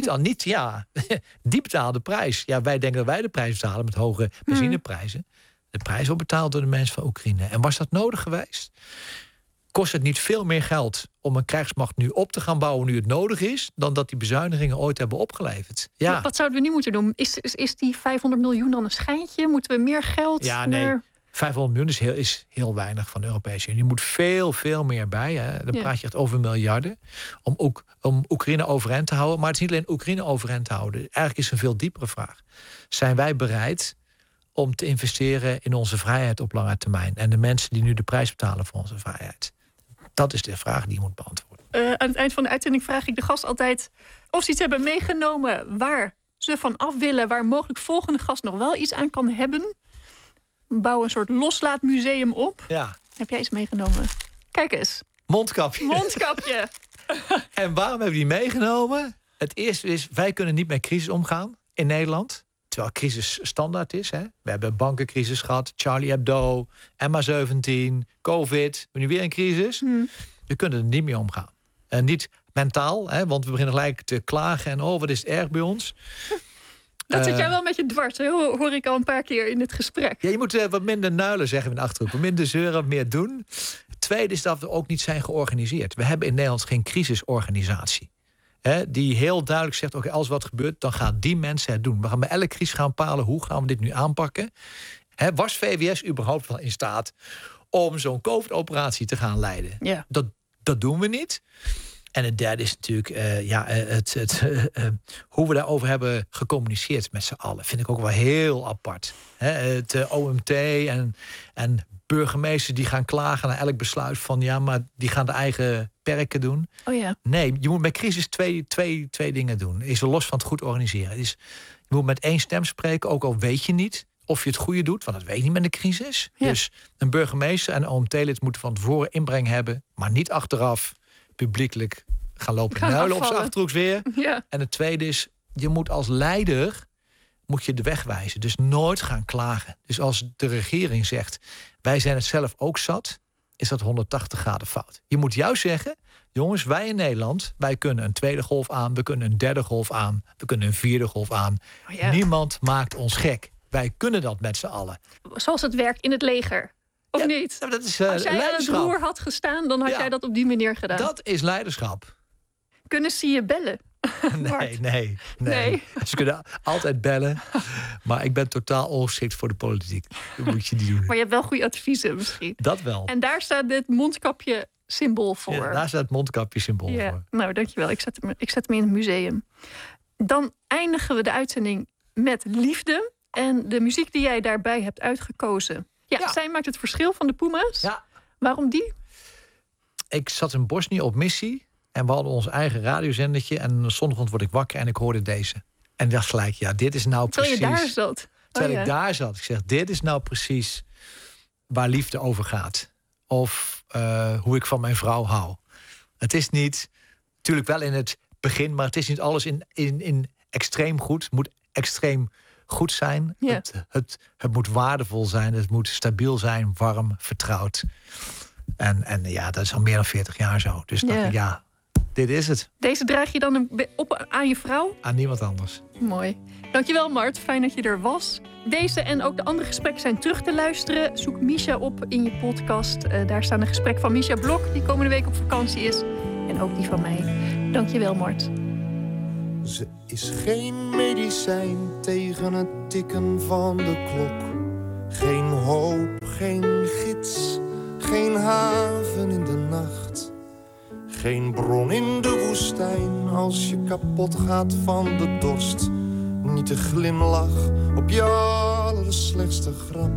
Die betalen de prijs. Ja, wij denken dat wij de prijs betalen met hoge benzineprijzen. De prijs wordt betaald door de mensen van Oekraïne. En was dat nodig geweest? Kost het niet veel meer geld om een krijgsmacht nu op te gaan bouwen, nu het nodig is, dan dat die bezuinigingen ooit hebben opgeleverd? Ja. Wat zouden we nu moeten doen? Is die 500 miljoen dan een schijntje? Moeten we meer geld? Ja, nee. 500 miljoen is heel weinig van de Europese Unie. Er moet veel meer bij. Hè. Dan praat je echt over miljarden. Om Oekraïne overeind te houden. Maar het is niet alleen Oekraïne overeind te houden. Eigenlijk is het een veel diepere vraag. Zijn wij bereid om te investeren in onze vrijheid op lange termijn? En de mensen die nu de prijs betalen voor onze vrijheid? Dat is de vraag die je moet beantwoorden. Aan het eind van de uitzending vraag ik de gast altijd of ze iets hebben meegenomen waar ze van af willen, waar mogelijk volgende gast nog wel iets aan kan hebben. Bouw een soort loslaatmuseum op. Ja. Heb jij iets meegenomen? Kijk eens. Mondkapje. En waarom hebben we die meegenomen? Het eerste is, wij kunnen niet met crisis omgaan in Nederland. Terwijl crisis standaard is. Hè? We hebben een bankencrisis gehad, Charlie Hebdo, MH17, COVID. We hebben nu weer een crisis. We kunnen er niet mee omgaan. En niet mentaal, hè? Want we beginnen gelijk te klagen. En wat is het erg bij ons. Dat zit jij wel met je dwars, hè? Hoor ik al een paar keer in dit gesprek. Ja, je moet wat minder nuilen, zeggen we in de Achterhoek. Wat minder zeuren, wat meer doen. Het tweede is dat we ook niet zijn georganiseerd. We hebben in Nederland geen crisisorganisatie. Die heel duidelijk zegt, oké, als wat gebeurt, dan gaan die mensen het doen. We gaan bij elke crisis gaan bepalen, hoe gaan we dit nu aanpakken? Was VWS überhaupt wel in staat om zo'n COVID-operatie te gaan leiden? Ja. Dat doen we niet. En het derde is natuurlijk hoe we daarover hebben gecommuniceerd met z'n allen. Vind ik ook wel heel apart. Het OMT en burgemeesters die gaan klagen naar elk besluit van ja, maar die gaan de eigen perken doen. Oh ja. Nee, je moet met crisis twee dingen doen. Is er los van het goed organiseren. Je moet met één stem spreken, ook al weet je niet of je het goede doet, want dat weet je niet met de crisis. Ja. Dus een burgemeester en een OMT-lid moeten van tevoren inbreng hebben, maar niet achteraf publiekelijk gaan lopen huilen op z'n Achterhoeks weer. Ja. En het tweede is, je moet als leider moet je de weg wijzen. Dus nooit gaan klagen. Dus als de regering zegt, wij zijn het zelf ook zat, is dat 180 graden fout. Je moet juist zeggen, jongens, wij in Nederland, wij kunnen een tweede golf aan, we kunnen een derde golf aan, we kunnen een vierde golf aan. Oh ja. Niemand maakt ons gek. Wij kunnen dat met z'n allen. Zoals het werkt in het leger. Of niet? Dat is, als jij aan het roer had gestaan, dan had jij dat op die manier gedaan. Dat is leiderschap. Kunnen ze je bellen? Nee. Ze kunnen altijd bellen. Maar ik ben totaal ongeschikt voor de politiek. Dat moet je niet doen. Maar je hebt wel goede adviezen misschien. Dat wel. En daar staat dit mondkapje symbool voor. Ja, daar staat het mondkapje symbool voor. Nou, dankjewel. Ik zet hem in het museum. Dan eindigen we de uitzending met liefde. En de muziek die jij daarbij hebt uitgekozen. Ja, zij maakt het verschil van de Puma's. Ja. Waarom die? Ik zat in Bosnië op missie. En we hadden ons eigen radiozendertje. En zondagochtend word ik wakker en ik hoorde deze. En dacht gelijk, dit is nou precies... Terwijl je daar zat? Terwijl ik daar zat. Ik zeg, dit is nou precies waar liefde over gaat. Of hoe ik van mijn vrouw hou. Het is niet, natuurlijk wel in het begin... maar het is niet alles in extreem goed. Het moet extreem goed zijn. Ja. Het moet waardevol zijn. Het moet stabiel zijn, warm, vertrouwd. En dat is al meer dan 40 jaar zo. Dus dacht ik, dit is het. Deze draag je dan op aan je vrouw? Aan niemand anders. Mooi. Dankjewel, Mart. Fijn dat je er was. Deze en ook de andere gesprekken zijn terug te luisteren. Zoek Misha op in je podcast. Daar staan een gesprek van Misha Blok, die komende week op vakantie is. En ook die van mij. Dankjewel, Mart. Ze is geen medicijn tegen het tikken van de klok. Geen hoop, geen gids, geen haven in de nacht. Geen bron in de woestijn als je kapot gaat van de dorst. Niet de glimlach op je allerslechtste grap.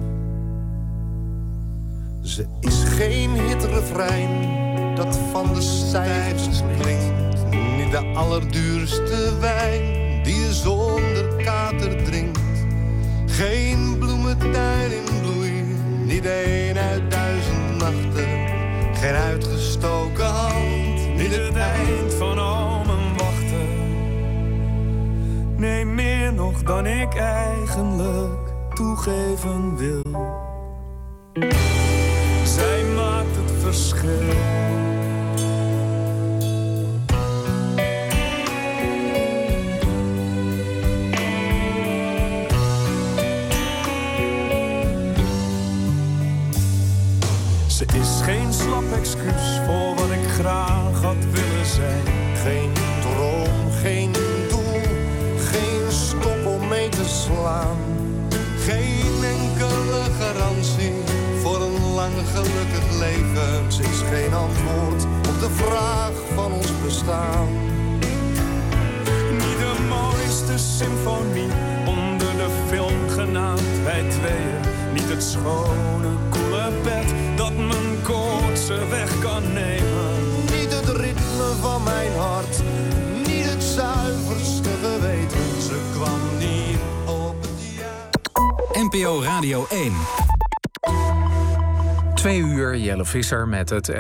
Ze is geen hitrefrein dat van de stijgers klinkt. Niet de allerduurste wijn die je zonder kater drinkt. Geen bloementuin in bloei, niet één uit 1000 nachten. Geen uitgestoken hand, niet het eind van al mijn wachten. Nee, meer nog dan ik eigenlijk toegeven wil. Zij maakt het verschil. Ze is geen slap excuus voor wat ik graag had willen zijn. Geen droom, geen doel, geen stop om mee te slaan. Geen enkele garantie voor een lang gelukkig leven. Ze is geen antwoord op de vraag van ons bestaan. Niet de mooiste symfonie onder de film genaamd Wij Tweeën. Niet het schone, koele bed dat mijn koortsen weg kan nemen. Niet het ritme mijn hart. Niet het zuiverste geweten, ze kwam niet op het NPO Radio 1. 2 uur, Jelle Visser met het